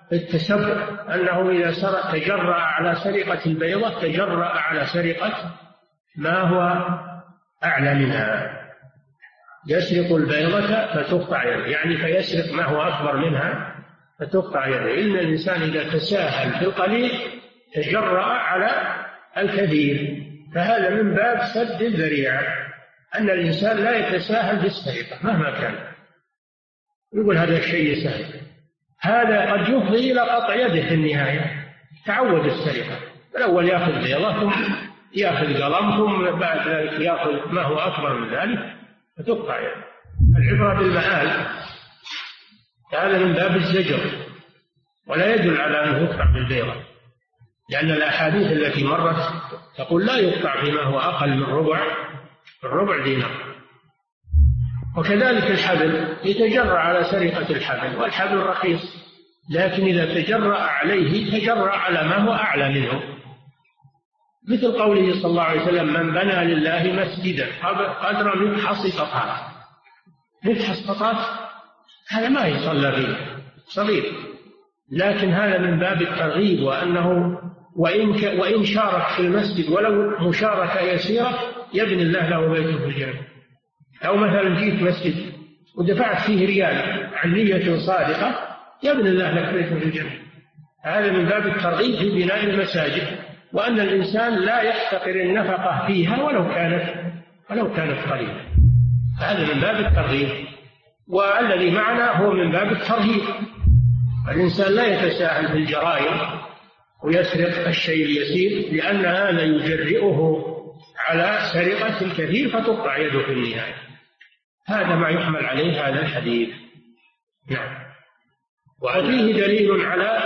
Speaker 2: التسبب، أنه إذا تجرأ على سرقة البيضة تجرأ على سرقة ما هو أعلى منها. يسرق البيضة فتقطع يده، يعني فيسرق ما هو أكبر منها فتقطع يده. إن الإنسان إذا تساهل في القليل تجرأ على الكثير، فهذا من باب سد الذريعة، أن الإنسان لا يتساهل في السرقة مهما كان، يقول هذا الشيء سهل، هذا قد يفضي إلى قطع يده في النهاية. تعود السرقة، الأول يأخذ بيضة ثم يأخذ قلم ثم بعد ذلك يأخذ ما هو أكبر من ذلك فتقطع يده. العبرة بالمآل، هذا من باب الزجر ولا يدل على أنه يقطع بالبيضة، لأن الأحاديث التي مرت تقول لا يقطع فيما هو أقل من ربع دينار. وكذلك الحبل، يتجرأ على سرقة الحبل، والحبل رخيص، لكن إذا تجرأ عليه تجرأ على ما هو أعلى منه، مثل قوله صلى الله عليه وسلم: من بنى لله مسجدا قدر مبحص قطات. مبحص قطات هذا ما يصلى فيه، صغير، لكن هذا من باب الترغيب، وأنه وإن شارك في المسجد ولو مشاركة يسيرة يبني الله له بيته في الجنة. أو مثلا جيت مسجد ودفعت فيه ريال عن نية صادقة يبني الله لك بيته في الجنة. هذا من باب الترغيب في بناء المساجد، وأن الإنسان لا يحتقر النفقة فيها ولو كانت قليلة. هذا من باب الترغيب، والذي معنا هو من باب الترهيب. الإنسان لا يتساهل في الجرائم ويسرق الشيء اليسير، لأن هذا يجرئه على سرقة الكثير فتقطع يده في النهاية. هذا ما يحمل عليه هذا الحديث. نعم. وفيه دليل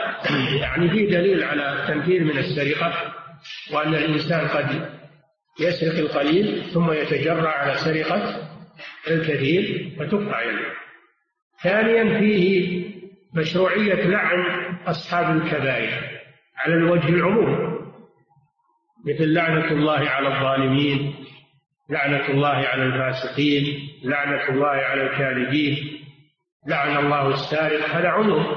Speaker 2: على التنفير من السرقة، وأن الإنسان قد يسرق القليل ثم يتجرأ على سرقة الكثير فتقطع يده. ثانيا فيه مشروعية لعن أصحاب الكبائر على الوجه العموم، مثل لعنة الله على الظالمين، لعنة الله على الفاسقين، لعنة الله على الكاذبين، لعن الله السارق، هذا عموم.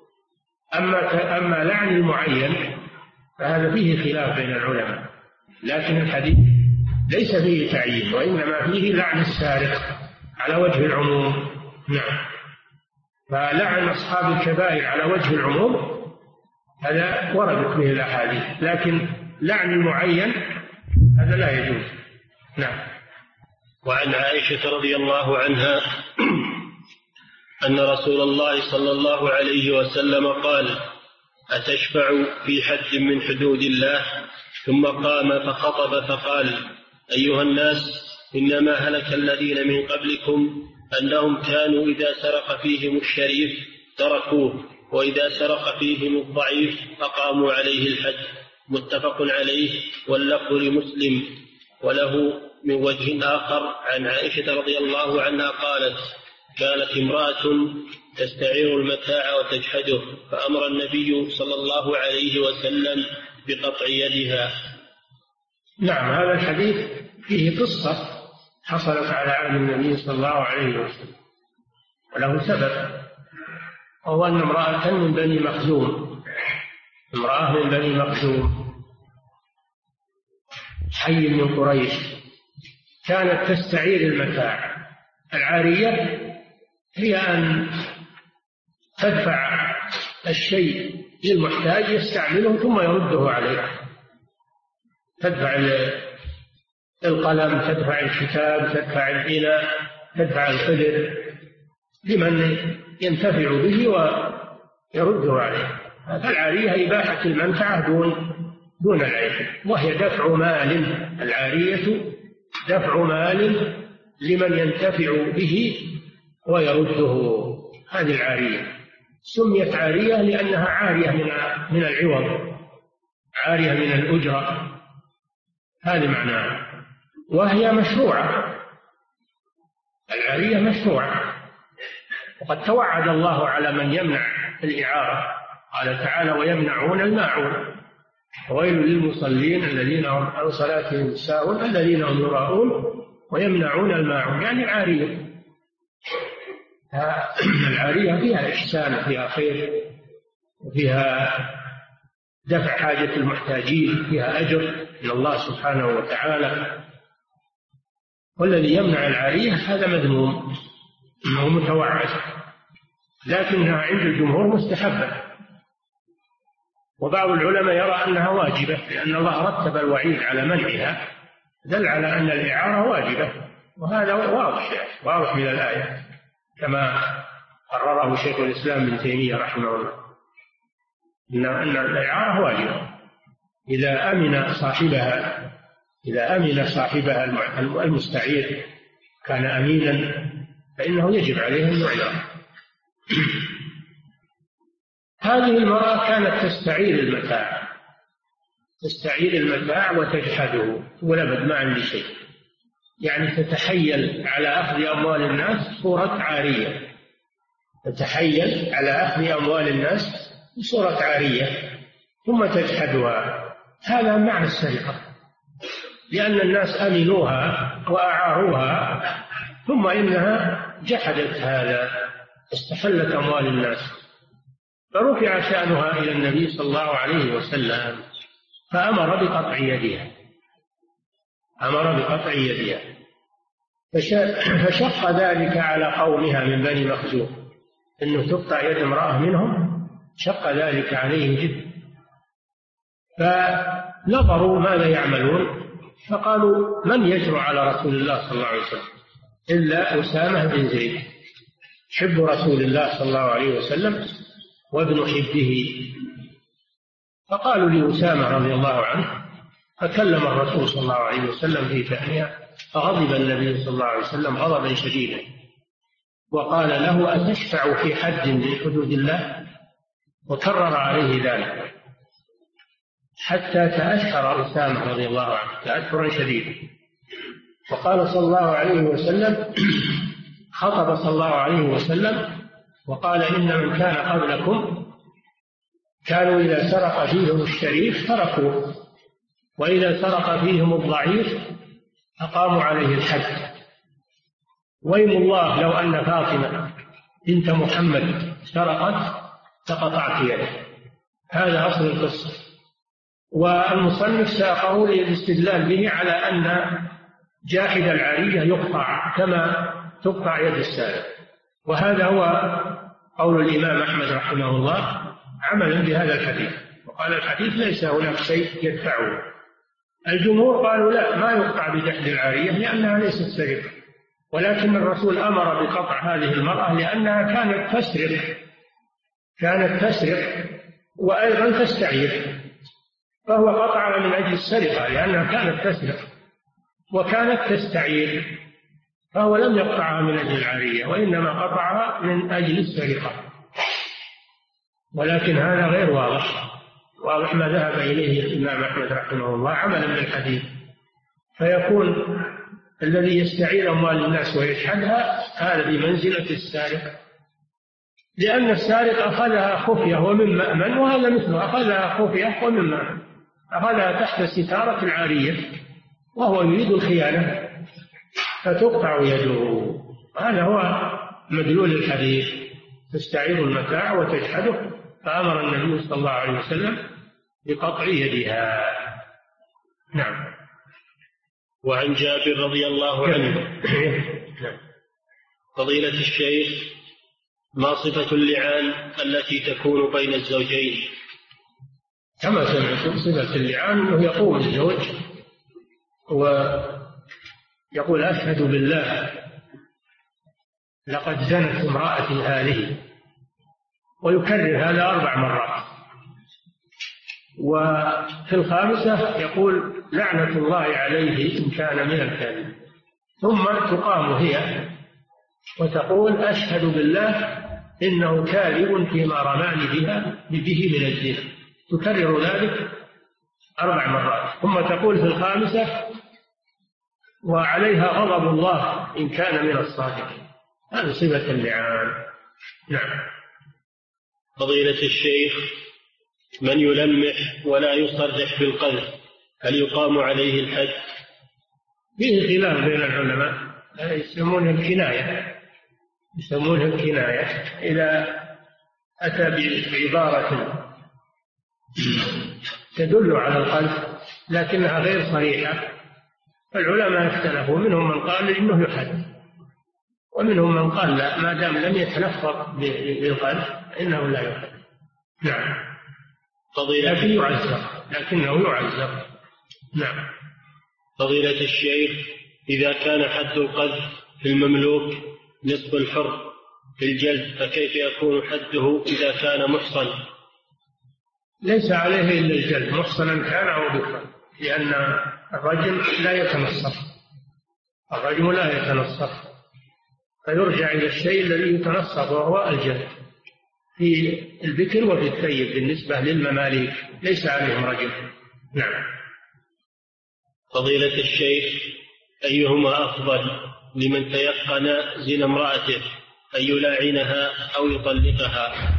Speaker 2: أما لعن المعين فهذا فيه خلاف بين العلماء، لكن الحديث ليس فيه تعيين، وإنما فيه لعن السارق على وجه العموم. نعم. فلعن أصحاب الكبائر على وجه العموم هذا وردت به الأحاديث، لكن لعن المعين هذا لا يجوز. نعم.
Speaker 3: وعن عائشة رضي الله عنها أن رسول الله صلى الله عليه وسلم قال: أتشفع في حد من حدود الله؟ ثم قام فخطب فقال: أيها الناس، إنما هلك الذين من قبلكم أنهم كانوا إذا سرق فيهم الشريف تركوه، وإذا سرق فيهم الضعيف أقاموا عليه الحد. متفق عليه، واللفظ لمسلم. وله من وجه آخر عن عائشة رضي الله عنها قالت: كانت امرأة تستعير المتاع وتجحده، فأمر النبي صلى الله عليه وسلم بقطع يدها.
Speaker 2: نعم. هذا الحديث فيه قصة حصلت على عهد النبي صلى الله عليه وسلم، وله سبب، وهو أن امرأة من بني مخزوم، امرأة من بني مخزوم حي من قريش، كانت تستعير المتاع. العارية هي أن تدفع الشيء للمحتاج يستعمله ثم يرده عليه، تدفع القلم، تدفع الكتاب، تدفع الإناء، تدفع القدر لمن ينتفع به ويرده عليه. فالعارية إباحة المنفعة دون العيب، وهي دفع مال. العارية دفع مال لمن ينتفع به ويرده، هذه العارية. سميت عارية لأنها عارية من العوض، عارية من الأجرة، هذه معناها. وهي مشروعة، العارية مشروعة، وقد توعد الله على من يمنع الإعارة، قال تعالى: ويمنعون الماعون، ويل للمصلين الذين هم عن صلاتهم ساهون الذين هم يراءون ويمنعون الماعون، يعني عارية. العارية فيها إحسان، فيها خير، وفيها دفع حاجة المحتاجين، فيها أجر من الله سبحانه وتعالى. والذي يمنع العارية هذا مذموم ومتوعد، لكنها عند الجمهور مستحبة، وبعض العلماء يرى أنها واجبة، لأن الله رتب الوعيد على منعها، دل على أن الإعارة واجبة، وهذا واضح من الآية كما قرره شيخ الإسلام ابن تيمية رحمه الله، أن الإعارة واجبة إذا أمن صاحبها المستعير كان أمينا فإنه يجب عليه أن يعير. هذه المرأة كانت تستعير المتاع وتجحده، تقول أبد ما عندي شيء، يعني تتحيل على أخذ أموال الناس صورة عارية، تتحيل على أخذ أموال الناس بصورة عارية ثم تجحدها. هذا معنى السرقة، لأن الناس أمنوها وأعاروها ثم إنها جحدت هذا، استحلت أموال الناس، فرفع شأنها إلى النبي صلى الله عليه وسلم فأمر بقطع يدها، فشق ذلك على قومها من بني مخزوم، أنه تقطع يد امرأة منهم، شق ذلك عليهم جدا، فنظروا ماذا يعملون، فقالوا من يجرؤ على رسول الله صلى الله عليه وسلم إلا أسامة بن زيد حب رسول الله صلى الله عليه وسلم وابن حبه. فقالوا لأسامة رضي الله عنه، فكلم الرسول صلى الله عليه وسلم في شأنها، فغضب النبي صلى الله عليه وسلم غضبا شديدا وقال له أتشفع في حد من حدود الله؟ وكرر عليه ذلك حتى تأثر أسامة رضي الله عنه تأثرا شديدا. وقال صلى الله عليه وسلم، خطب صلى الله عليه وسلم وقال إن من كان قبلكم كانوا إذا سرق فيهم الشريف تركوه، وإذا سرق فيهم الضعيف أقاموا عليه الحد. ويم الله لو أن فاطمة بنت محمد سرقت لقطعت يده. هذا أصل القصة، والمصنف ساقه للاستدلال به على أن جاحد العارية يقطع كما تقطع يد السارق، وهذا هو قول الإمام أحمد رحمه الله عملا بهذا الحديث، وقال الحديث ليس هناك شيء يدفعه. الجمهور قالوا لا، ما يقطع بجحد العارية لأنها ليست سرقة، ولكن الرسول أمر بقطع هذه المرأة لأنها كانت تسرق وأيضا تستعير، فهو قطعها من أجل السرقة لأنها كانت تسرق وكانت تستعير، فهو لم يقطعها من أجل العارية وإنما قطعها من أجل السرقة. ولكن هذا غير واضح ما ذهب إليه الإمام أحمد رحمه الله عملا بالحديث، فيكون الذي يستعير أموال الناس ويشحدها هذا بمنزلة السارق، لأن السارق أخذها خفية ومن مأمن، وهذا مثله أخذها خفية ومن مأمن، أخذها تحت ستارة العارية وهو يريد الخيانة فتقطع يده. هذا هو مدلول الحديث، تستعير المتاع وتجحده، فأمر النبي صلى الله عليه وسلم بقطع يدها. نعم.
Speaker 3: وعن جابر رضي الله عنه فضيلة الشيخ، ما صفة اللعان التي تكون بين الزوجين؟
Speaker 2: كما سمعتم صفة اللعان أنه يقوم الزوج ويقول أشهد بالله لقد زنت امرأتي هذه، ويكرر هذا 4 مرات، وفي الخامسة يقول لعنة الله عليه إن كان من الكاذبين، ثم تقام هي وتقول أشهد بالله إنه كاذب فيما رماني به من الزنا، تكرر ذلك 4 مرات، ثم تقول في الخامسة وعليها غضب الله إن كان من الصادقين. هذه صفة اللعان. نعم.
Speaker 3: فضيلة الشيخ، من يلمح ولا يصرح بالقذف هل يقام عليه الحد؟
Speaker 2: فيه خلاف بين العلماء، يسمونها الكناية، إذا أتى بعبارة تدل على القذف لكنها غير صريحة. العلماء اختلفوا، منهم من قال إنه يحد، ومنهم من قال لا، ما دام لم يتلفظ بالقذف إنه لا يحد. نعم. لكنه يعزر. نعم.
Speaker 3: فضيلة الشيخ، إذا كان حد القذف في المملوك نصف الحر في الجلد، فكيف يكون حده إذا كان محصن؟
Speaker 2: ليس عليه إلا الجلد، محصنا كان أو بكرا، لأن الرجم لا يتنصف، فيرجع إلى الشيء الذي يتنصف وهو الجلد في البكر وفي الثيب بالنسبة للمماليك، ليس عليهم رجم. نعم.
Speaker 3: فضيلة الشيخ، أيهما أفضل لمن تيقن زنا امرأته، أن يلاعنها أو يطلقها؟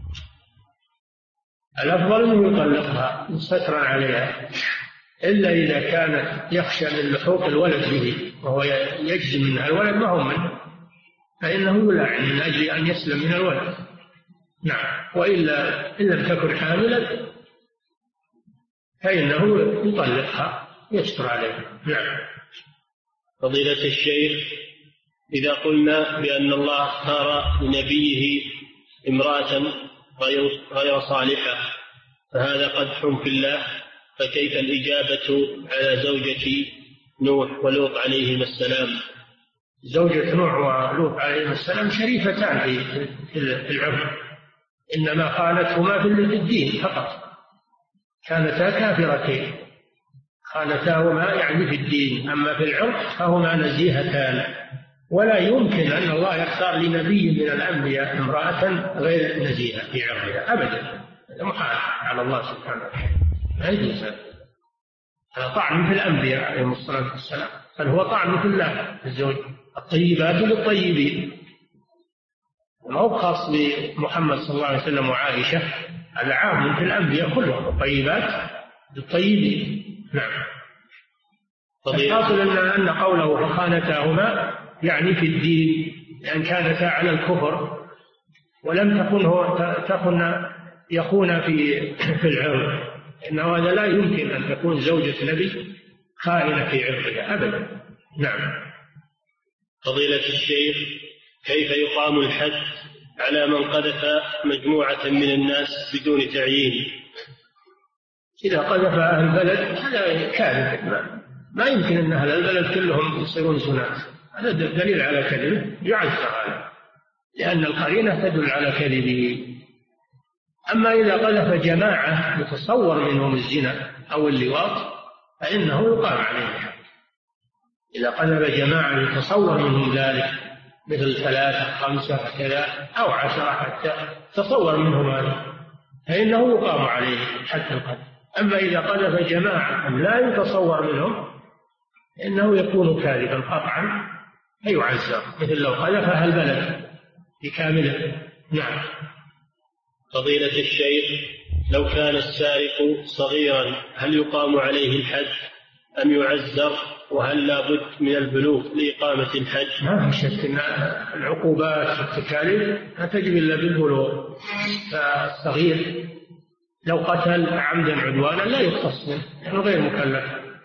Speaker 2: الأفضل أن يطلقها سترا عليها، إلا إذا كانت يخشى من لحوق الولد به وهو يجزم منها الولد ما هو منه، فإنه يلاعن من أجل أن يسلم من الولد. نعم. وإلا إن لم تكن حاملا فإنه يطلقها يستر عليها. نعم.
Speaker 3: فضيلة الشيخ، إذا قلنا بأن الله اختار لنبيه امرأة غير صالحة فهذا قدح في الله، فكيف الإجابة على زوجة نوح ولوط عليهما السلام؟
Speaker 2: زوجة نوح ولوط عليهما السلام شريفتان في العرض، إنما خانتهما في الدين فقط، كانتا كافرتين، خانتاهما يعني في الدين، أما في العرض فهما نزيهتان، ولا يمكن أن الله يختار لنبي من الأنبياء امرأة غير نزيهة في عرضها أبدا، محال على الله سبحانه وتعالى، ما يجوز. هذا طعن في الأنبياء عليهم الصلاة والسلام، بل هو طعن في الله الزوج. الطيبات للطيبين، ما هو خاص بمحمد صلى الله عليه وسلم وعائشة، هذا عام في الأنبياء كلهم، الطيبات للطيبين. نعم. الحاصل أن قوله فخانتاهما يعني في الدين، لأن كانتا على الكفر ولم يخون في العرض، إنه هذا لا يمكن أن تكون زوجة نبي خائنة في عرضها أبدا. نعم.
Speaker 3: فضيلة الشيخ، كيف يقام الحد على من قذف مجموعة من الناس بدون تعيين؟
Speaker 2: إذا قذف أهل البلد هذا كاذب، ما يمكن أن أهل البلد كلهم يصيرون زناة، هذا دليل على كذبه يعذر هذا، لأن القرينة تدل على كذبه. أما إذا قذف جماعة يتصور منهم الزنا أو اللواط فإنه يقام عليه الحد. إذا قذف جماعة يتصور منهم ذلك، مثل 3 5 كذا أو 10 حتى تصور منهم هذا، فإنه يقام عليه حتى القذف. أما إذا قذف جماعة لا يتصور منهم إنه يكون كاذبا قطعا فيعزر، مثل لو قذف أهل البلد بكامله. نعم.
Speaker 3: فضيلة الشيخ، لو كان السارق صغيرا هل يقام عليه الحد أم يعزر؟ وهل لا بد من البلوغ لإقامة الحد؟
Speaker 2: ما في شك أن العقوبات والتكاليف لا تجب إلا بالبلوغ. فالصغير لو قتل عمدا عدوانا لا يقتص منه لأنه غير مكلف،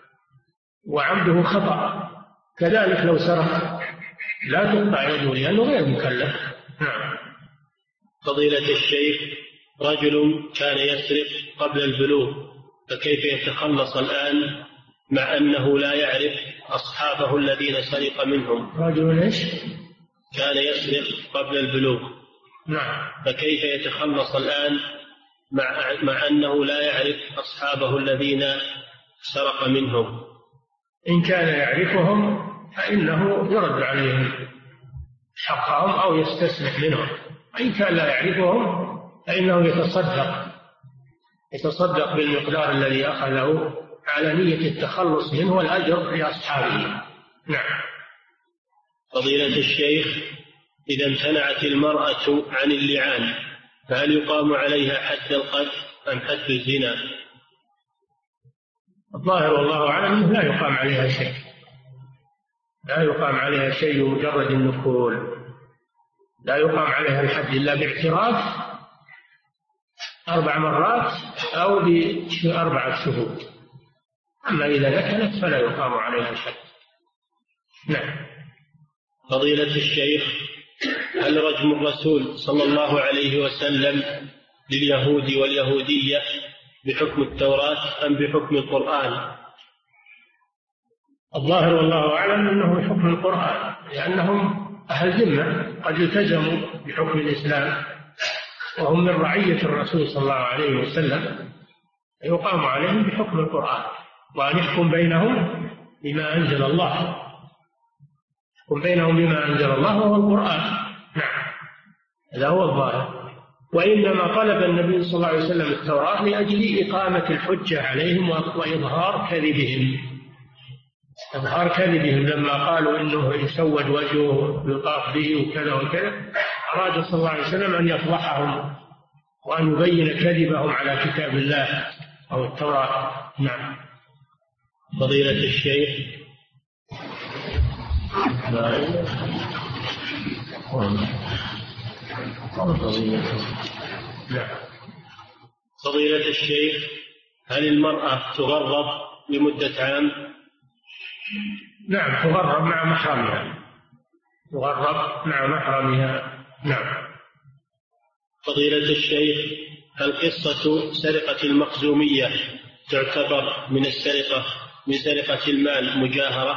Speaker 2: وعمده خطأ، كذلك لو سرق لا تقطع يده لأنه غير مكلف. نعم.
Speaker 3: فضيلة الشيخ، رجل كان يسرق قبل البلوغ فكيف يتخلص الآن مع أنه لا يعرف أصحابه الذين سرق منهم؟
Speaker 2: رجل إيش؟
Speaker 3: كان يسرق قبل البلوغ.
Speaker 2: نعم.
Speaker 3: فكيف يتخلص الآن مع أنه لا يعرف أصحابه الذين سرق منهم؟
Speaker 2: إن كان يعرفهم فإنه يرد عليهم حقهم أو يستسمح منهم، وإن كان لا يعرفهم فإنه يتصدق بالمقدار الذي أخذه على نية التخلص منه والأجر لأصحابه. نعم.
Speaker 3: فضيلة الشيخ، إذا امتنعت المرأة عن اللعان فهل يقام عليها حد القذف أم حد الزنا؟
Speaker 2: الظاهر والله أعلم لا يقام عليها شيء، لا يقام عليها شيء مجرد النكول، لا يقام عليها الحد إلا باعتراف 4 مرات أو ب4 شهود. أما إذا نكلت فلا يقام عليها الحد. نعم.
Speaker 3: فضيلة الشيخ، هل رجم الرسول صلى الله عليه وسلم لليهود واليهودية بحكم التوراة أم بحكم القرآن؟
Speaker 2: الظاهر والله أعلم أنه بحكم القرآن، لأنهم أهل ذمة قد التزموا بحكم الإسلام وهم من رعية الرسول صلى الله عليه وسلم، يقام عليهم بحكم القرآن، وأن يحكم بينهم بما أنزل الله، يحكم بينهم بما أنزل الله وهو القرآن. نعم، هذا هو الظاهر. وإنما طلب النبي صلى الله عليه وسلم التوراة لأجل إقامة الحجة عليهم وإظهار كذبهم، إظهار كذبهم لما قالوا إنه يسود وجهه يطاف به وكذا وكذا، أراد صلى الله عليه وسلم أن يفضحهم وأن يبين كذبهم على كتاب الله أو التوراة. نعم.
Speaker 3: فضيلة الشيخ، فضيلة الشيخ، هل المرأة تغرب لمدة عام؟
Speaker 2: نعم، تغرب مع محرمها، تغرب مع محرمها. نعم.
Speaker 3: فضيلة الشيخ، هل قصة سرقة المخزومية تعتبر من السرقة، من سرقة المال مجاهرة؟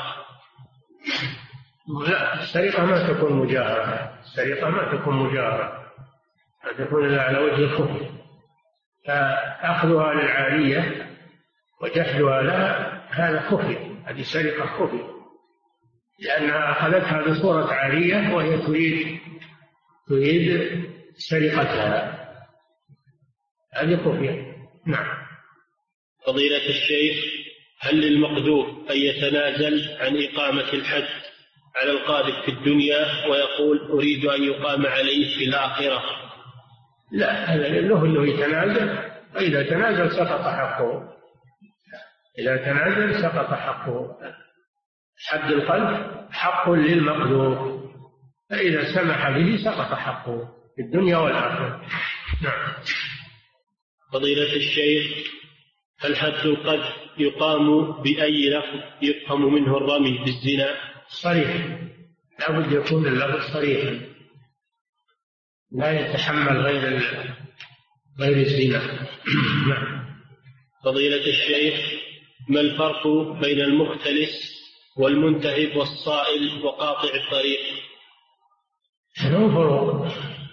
Speaker 2: لا، السرقة ما تكون مجاهرة، السرقة ما تكون مجاهرة، تكون إلا على وجه الكفر، فأخذها للعارية وجحدها لها هذا خفي، هذه سرقة خفي، لأنها أخذتها بصورة عارية وهي تريد سرقتها، هذه خفية. نعم.
Speaker 3: فضيلة الشيخ، هل للمقذوف أن يتنازل عن إقامة الحد على القاذف في الدنيا ويقول أريد أن يقام عليه في الآخرة؟
Speaker 2: لا، هذا له أنه يتنازل، وإذا تنازل سقط حقه، إذا تنازل سقط حقه. حد القذف حق للمقذوف، فإذا سمح به سقط حقه في الدنيا والآخرة. نعم.
Speaker 3: فضيلة الشيخ، هل حد القذف يقام بأي لفظ يفهم منه الرمي بالزنا؟
Speaker 2: صريح، لا بد يكون اللفظ صريحا، لا يتحمل غير الزنا. نعم.
Speaker 3: فضيلة الشيخ، ما الفرق بين المختلس والمنتهب والصائل وقاطع الطريق؟
Speaker 2: بينهم فروق،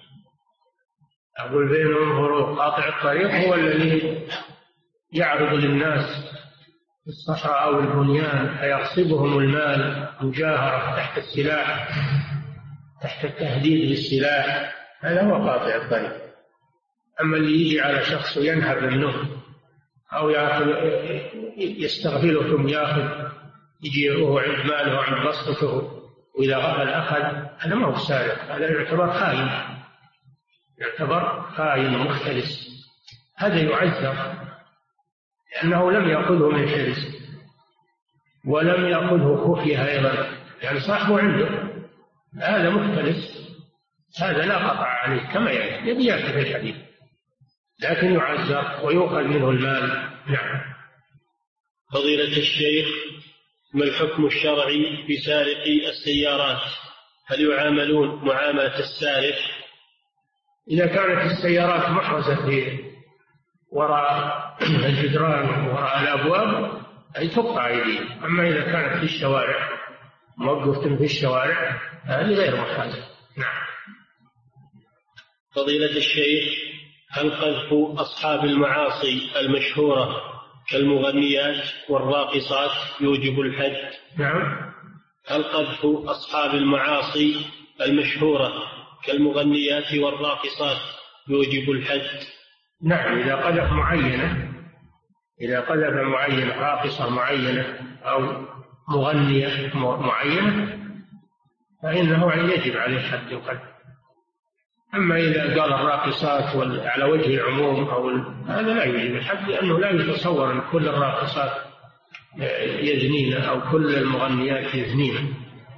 Speaker 2: أقول بينهم فروق. قاطع الطريق هو الذي يعرض للناس في الصحراء أو البنيان فيغصبهم المال مجاهرة تحت السلاح، تحت التهديد بالسلاح، هذا هو قاطع الطريق. أما اللي يجي على شخص وينهب منه أو يستغفله ثم يجي وهو عند ماله وعند بسطته، وإذا غفل أخذ، هذا ما هو سارق، هذا يعتبر خائن، يعتبر خائن مختلس، هذا يعذر لأنه لم يأخذه من حرز ولم يأخذه خفية أيضا، يعني صاحبه عنده، هذا مختلس، هذا لا قطع عليه كما يأتي في الحديث، لكن يعذر ويؤخذ منه المال. نعم.
Speaker 3: فضيلة الشيخ، ما الحكم الشرعي في سارقي السيارات؟ هل يعاملون معاملة السارق؟
Speaker 2: إذا كانت السيارات محرزة في وراء الجدران وراء الأبواب أي تقطع أيديهم، أما إذا كانت في الشوارع موقفة في الشوارع هذه غير محرزة. نعم.
Speaker 3: فضيلة الشيخ، هل قذف أصحاب المعاصي المشهورة كالمغنيات والراقصات يوجب الحد؟
Speaker 2: نعم.
Speaker 3: هل قذف أصحاب المعاصي المشهورة كالمغنيات والراقصات يوجب الحد؟
Speaker 2: نعم، إذا قذف معينة، إذا قذف معينة، راقصة معينة أو مغنية معينة، فإنه يجب عليه حد القذف. أما إذا قال الراقصات على وجه العموم هذا لا يجب الحد، لأنه لا يتصور أن كل الراقصات يزنين أو كل المغنيات يزنين.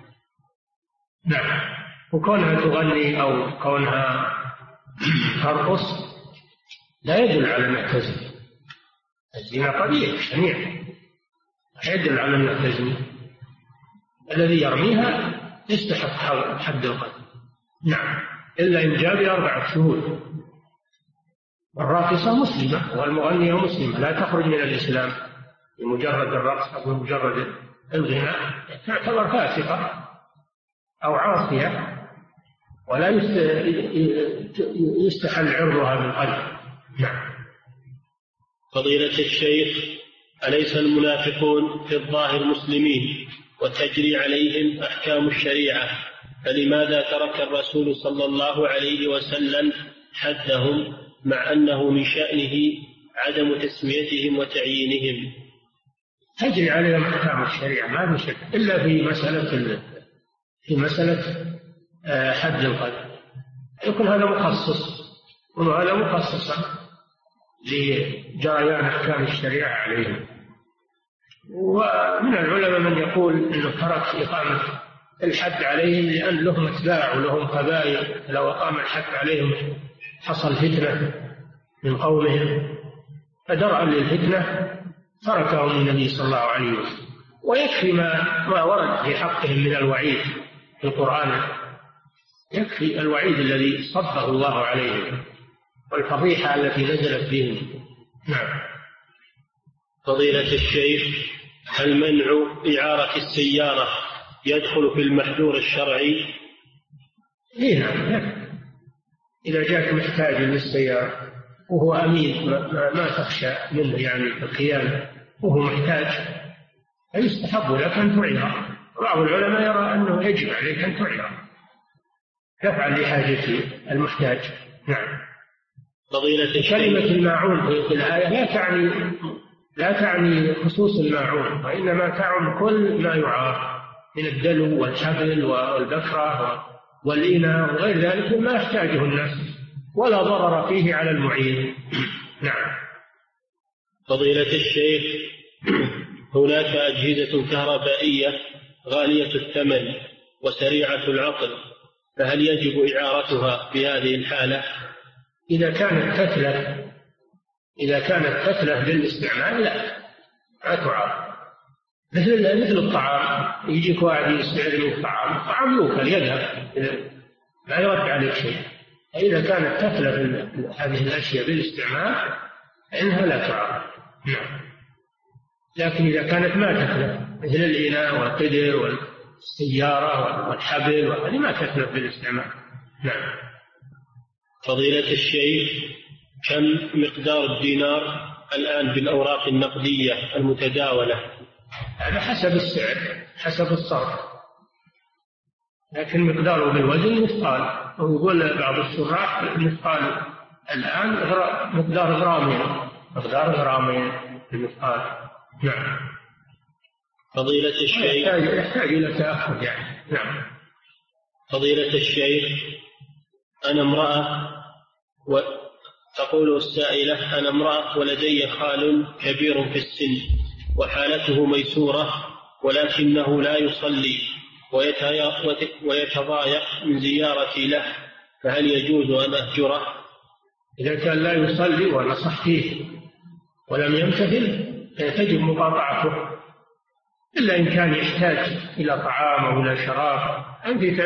Speaker 2: نعم. وكونها تغني أو كونها ترقص لا يدل على أنها تزني. الزنا قبيح شنيع، لا يدل على أنها تزني. الذي يرميها يستحق حد القتل. نعم، إلا إن جاء ب4 شهود. والراقصة مسلمة والمغنية مسلمة، لا تخرج من الإسلام بمجرد الرقص أو بمجرد الغناء، تعتبر فاسقة أو عاصية ولا يستحل عرضها بالقتل. نعم.
Speaker 3: فضيلة الشيخ، أليس المنافقون في الظاهر مسلمين وتجري عليهم أحكام الشريعة، فلماذا ترك الرسول صلى الله عليه وسلم حدهم مع أنه من شأنه عدم تسميتهم وتعيينهم؟
Speaker 2: تجري عليهم أحكام الشريعة ما في شك، إلا في مسألة حد القتل يكون هذا مخصص، وهذا مخصصا لجريان أحكام الشريعة عليهم. ومن العلماء من يقول أنه ترك إقامة الحد عليهم لأن لهم أتباع ولهم قبائل، لو أقام الحد عليهم حصل فتنة من قومهم، فدرءا للفتنة تركهم النبي صلى الله عليه وسلم. ويكفي ما ورد في حقهم من الوعيد في القرآن، يكفي الوعيد الذي صبه الله عليهم والفضيحة التي نزلت بهم. نعم.
Speaker 3: فضيلة الشيخ، هل منع إعارة السيارة يدخل في المحذور الشرعي؟
Speaker 2: نعم، إذا جاءك محتاج للسيارة وهو أمين ما تخشى منه يعني الخيانة وهو محتاج، فيستحب لك أن تعير. بعض العلماء يرى أنه يجب عليك أن تعير، تفعل لحاجة المحتاج. نعم.
Speaker 3: فضيلة الشيخ،
Speaker 2: كلمة الماعون في الآية لا تعني خصوص الماعون، وإنما تعم كل ما يعار من الدلو والحبل والبكرة والإناء وغير ذلك ما يحتاجه الناس ولا ضرر فيه على المعين. نعم.
Speaker 3: فضيلة الشيخ، هناك أجهزة كهربائية غالية الثمن وسريعة العطل، فهل يجب إعارتها في هذه الحالة؟
Speaker 2: إذا كانت تتلف بالاستعمال لا تعار. مثل الطعام، يجيك واحد يستعمل الطعام يوكل يذهب لا يرد عليه شيء. إذا كانت تتلف هذه الأشياء بالاستعمال فإنها لا تعار. نعم. لكن إذا كانت ما تتلف مثل الإناء والقدر والسيارة والحبل وهذه ما تتلف بالاستعمال. نعم.
Speaker 3: فضيلة الشيخ، كم مقدار الدينار الآن بالأوراق النقدية المتداولة؟
Speaker 2: هذا حسب السعر حسب الصرف، لكن مقداره بالوزن مثقال، ويقول بعض الشراح مثقال الآن مقدار غرامين المثقال. نعم.
Speaker 3: فضيلة الشيخ،
Speaker 2: يحتاج إلى تأخذ يعني. نعم.
Speaker 3: فضيلة الشيخ، أنا امرأة وتقول السائلة: أنا امرأة ولدي خال كبير في السن وحالته ميسورة ولكنه لا يصلي ويتضايق من زيارتي له، فهل يجوز أن أهجره؟
Speaker 2: إذا كان لا يصلي ونصح فيه ولم يمتثل تجب مقاطعته، إلا إن كان يحتاج إلى طعام أو إلى شراب أنت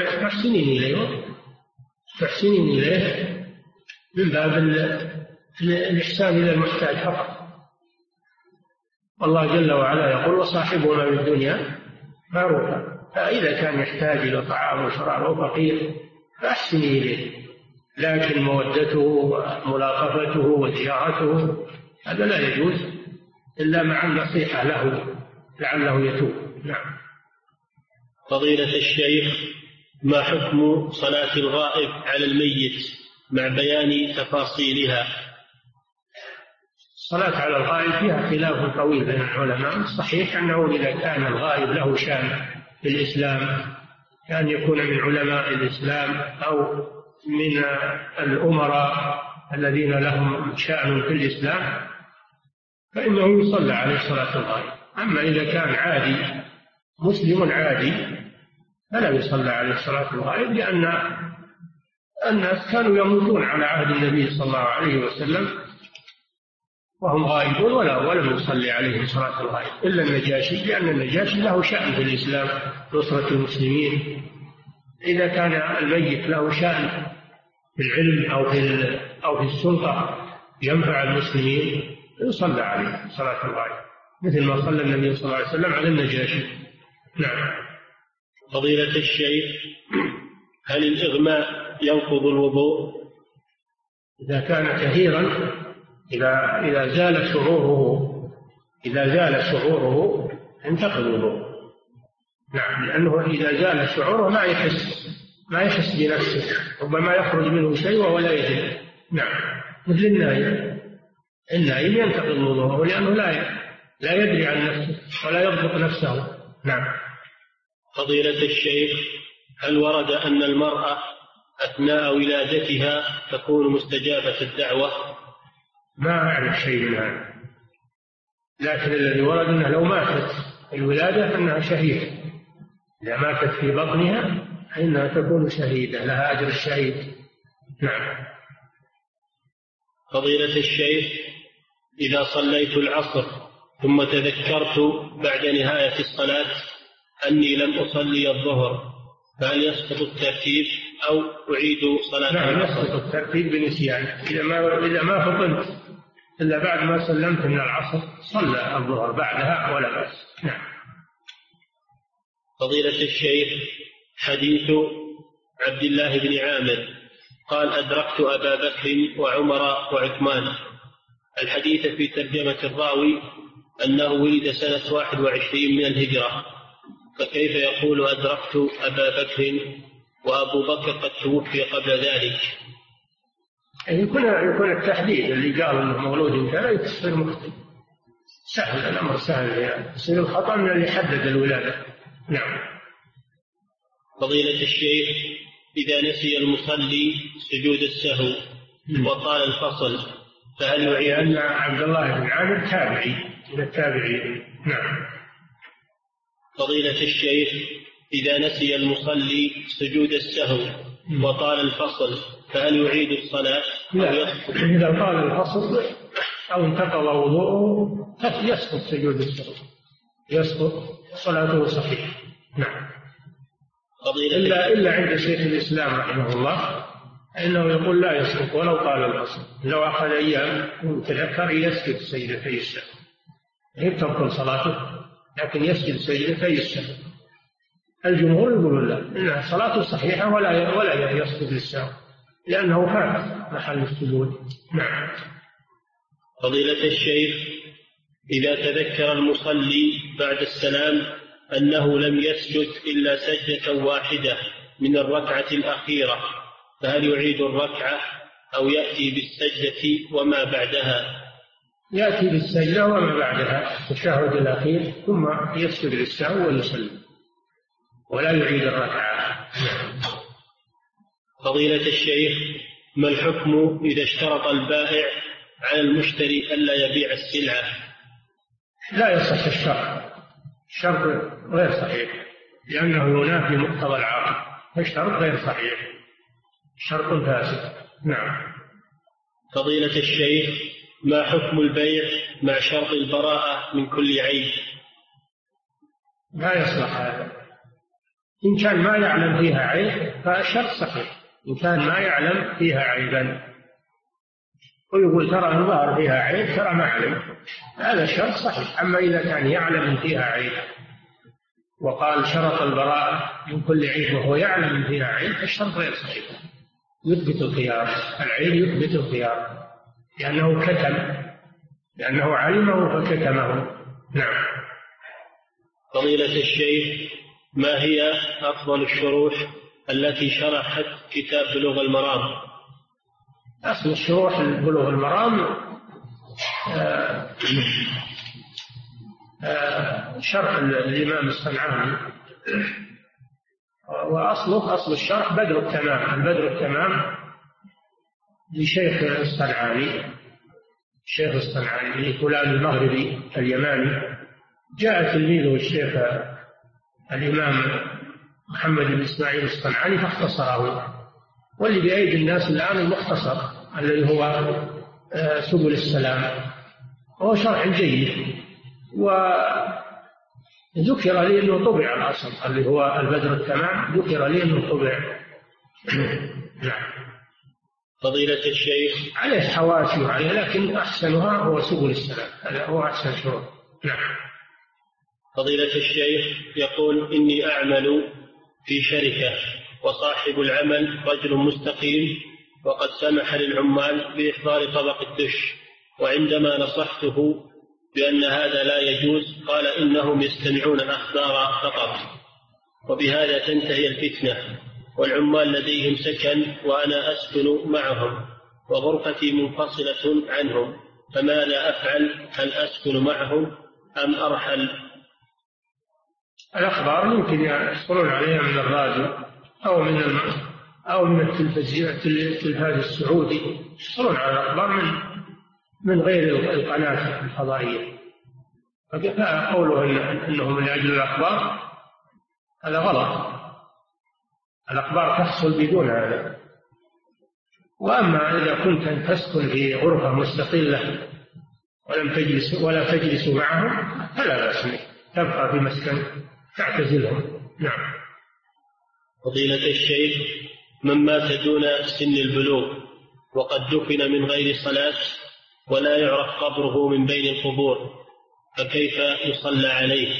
Speaker 2: تحسنين إليه من باب الإحسان إلى المحتاج فقط. والله جل وعلا يقول: وصاحبهما في الدنيا معروفا. فإذا كان يحتاج إلى طعام وشراب أو فقير فأحسني إليه، لكن مودته وملاطفته وزيارته هذا لا يجوز إلا مع النصيحة له لعله يتوب. نعم.
Speaker 3: فضيلة الشيخ، ما حكم صلاة الغائب على الميت مع بيان تفاصيلها؟
Speaker 2: الصلاة على الغائب فيها خلاف طويل بين العلماء. الصحيح أنه إذا كان الغائب له شأن في الإسلام، كان يكون من علماء الإسلام أو من الأمراء الذين لهم شأن في الإسلام، فإنه يصلى عليه صلاة الغائب. أما إذا كان عادي مسلم عادي فلا يصلى عليه صلاة الغائب، لأن الناس كانوا يموتون على عهد النبي صلى الله عليه وسلم وهم غائبون ولم يصلي عليهم صلاة الغائب إلا النجاشي، لأن النجاشي له شأن في الإسلام نصرة المسلمين. إذا كان الميت له شأن في العلم أو في السلطة ينفع المسلمين يصلى عليه صلاة الغائب، مثل ما صلى النبي صلى الله عليه وسلم على النجاشي. نعم.
Speaker 3: فضيلة الشيخ، هل الإغماء ينقض الوضوء؟
Speaker 2: إذا كان كثيرا، إذا زال شعوره انتقض الوضوء. نعم، لأنه إذا زال شعوره ما يحس بنفسه، ربما يخرج منه شيء وهو لا يدري. نعم، مثل النائم ينتقض الوضوء لأنه لا يدري عن نفسه ولا يضبط نفسه. نعم.
Speaker 3: فضيلة الشيخ، هل ورد أن المرأة أثناء ولادتها تكون مستجابة الدعوة؟
Speaker 2: ما أعرف شيء من هذا، لكن الذي ورد أنها لو ماتت الولادة أنها شهيدة، إذا ماتت في بطنها فإنها تكون شهيدة، لها أجر الشهيد. نعم.
Speaker 3: فضيلة الشيخ، إذا صليت العصر ثم تذكرت بعد نهاية الصلاة أني لم أصلي الظهر، فهل يسقط الترتيب أو أعيد صلاة العصر؟
Speaker 2: نعم، يسقط الترتيب بنسيان. إذا ما فطنت إلا بعد ما سلمت من العصر صلى الظهر بعدها ولا بأس. نعم.
Speaker 3: فضيلة الشيخ، حديث عبد الله بن عامر قال أدركت أبا بكر وعمر وعثمان، الحديث في ترجمة الراوي أنه ولد سنة 21 من الهجرة، فكيف يقول أدركت أبا بكر وأبو بكر قد توفي قبل ذلك؟
Speaker 2: يكون التحديد اللي قال أنه مولود كذا يصير مخطئ، سهل الأمر، سهل يعني يصير الخطأ من اللي حدد الولادة. نعم.
Speaker 3: فضيلة الشيخ، إذا نسي المصلي سجود السهو وطال الفصل فهل يعيد؟
Speaker 2: لأن عبد الله بن عامر تابعي من التابعين. نعم.
Speaker 3: فضيلة الشيخ، إذا نسي المصلي سجود السهو وطال الفصل فهل يعيد الصلاة؟
Speaker 2: لا، إذا طال الفصل أو انتقض وضوءه يسقط سجود السهو، يسقط، صلاته صحيحة. نعم. إلا عند شيخ الإسلام رحمه الله إنه يقول لا يسقط ولو طال الفصل، لو أخذ أيام وتذكر يسجد سجدتي السهو، هي تبطل صلاته لكن يسجد سجدتي السهو. الجمهور يقولون لا، إنها صلاته صحيحة ولا يسجد للسهو لأنه فات محل السجود. نعم.
Speaker 3: فضيلة الشيخ، إذا تذكر المصلي بعد السلام أنه لم يسجد إلا سجدة واحدة من الركعة الأخيرة فهل يعيد الركعة أو يأتي بالسجدة وما بعدها؟
Speaker 2: يأتي بالسجدة وما بعدها التشهد الأخير ثم يسجد للسهو ويصلي ولا يعيد الركعة.
Speaker 3: فضيلة الشيخ، ما الحكم إذا اشترط البائع على المشتري ألا يبيع السلعة؟
Speaker 2: لا يصح الشرط غير صحيح لأنه ينافي مقتضى العقد، فالشرط غير صحيح، شرط فاسد. نعم.
Speaker 3: فضيلة الشيخ، ما حكم البيع مع شرط البراءة من كل عيب؟
Speaker 2: لا يصلح هذا، إن كان ما يعلم فيها عيب فالشرط صحيح، إن كان ما يعلم فيها عيبا ويقول ترى الظاهر فيها عيب ترى ما علم، هذا شرط صحيح. أما إذا كان يعلم فيها عيب وقال شرط البراءة من كل عيب وهو يعلم فيها عيب فالشرط غير صحيح، يثبت الخيار، العيب يثبت الخيار لأنه علمه فكتمه. نعم.
Speaker 3: فضيلة الشيخ، ما هي أفضل الشروح التي شرحت كتاب بلوغ المرام؟
Speaker 2: أصل الشروح بلوغ المرام شرح الإمام الصنعاني، وأصل الشرح البدر التمام لشيخ الصنعاني فلان المغربي اليماني. جاء تلميذه الشيخ الإمام محمد بن إسماعيل الصنعاني فاختصره، واللي بأيدي الناس الآن المختصر الذي هو سبل السلام وهو شرح جيد. وذكر لي أنه طبع الأصل اللي هو البدر التمام، ذكر لي أنه طبع. نعم.
Speaker 3: فضيلة الشيخ
Speaker 2: عليه حواشي وعليه، لكن أحسنها هو سبل السلام، هذا هو أحسن شروط. نعم.
Speaker 3: فضيلة الشيخ يقول: إني أعمل في شركة، وصاحب العمل رجل مستقيم، وقد سمح للعمال بإحضار طبق الدش، وعندما نصحته بأن هذا لا يجوز قال إنهم يستمعون الأخبار فقط، وبهذا تنتهي الفتنة، والعمال لديهم سكن وأنا أسكن معهم وغرفتي منفصلة عنهم، فماذا أفعل؟ هل أسكن معهم أم أرحل؟
Speaker 2: الأخبار يمكن يحصلون عليها من الراديو أو من التلفاز السعودي، يحصلون على الأخبار من غير القناة الفضائية. فقوله أنه من أجل الأخبار هذا غلط، الأخبار تحصل بدون هذا. وأما إذا كنت أن تسكن في غرفة مستقلة ولا تجلس معهم فلا بأس بك، تبقى في مسكن تعتزلهم. نعم.
Speaker 3: فضيلة الشيخ: من مات دون سن البلوغ وقد دفن من غير صلاة ولا يعرف قبره من بين القبور، فكيف يصلى عليه؟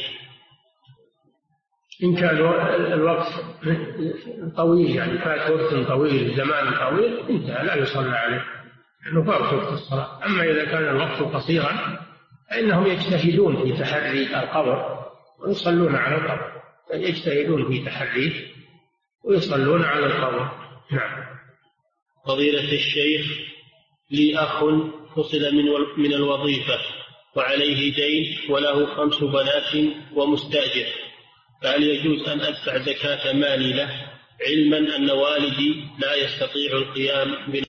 Speaker 2: إن كان الوقت طويل، يعني فات وقت طويل، زمان طويل، انتهى، لا يصلى عليه لأنه فات وقت الصلاة. أما إذا كان الوقت قصيرا فإنهم يجتهدون في تحري القبر ويصلون على القبر، يجتهدون في تحريه ويصلون على القبر. نعم.
Speaker 3: فضيلة الشيخ: لي أخ فصل من الوظيفة وعليه دين وله 5 بنات ومستأجر، فهل يجوز أن أدفع زكاة مالي له، علما أن والدي لا يستطيع القيام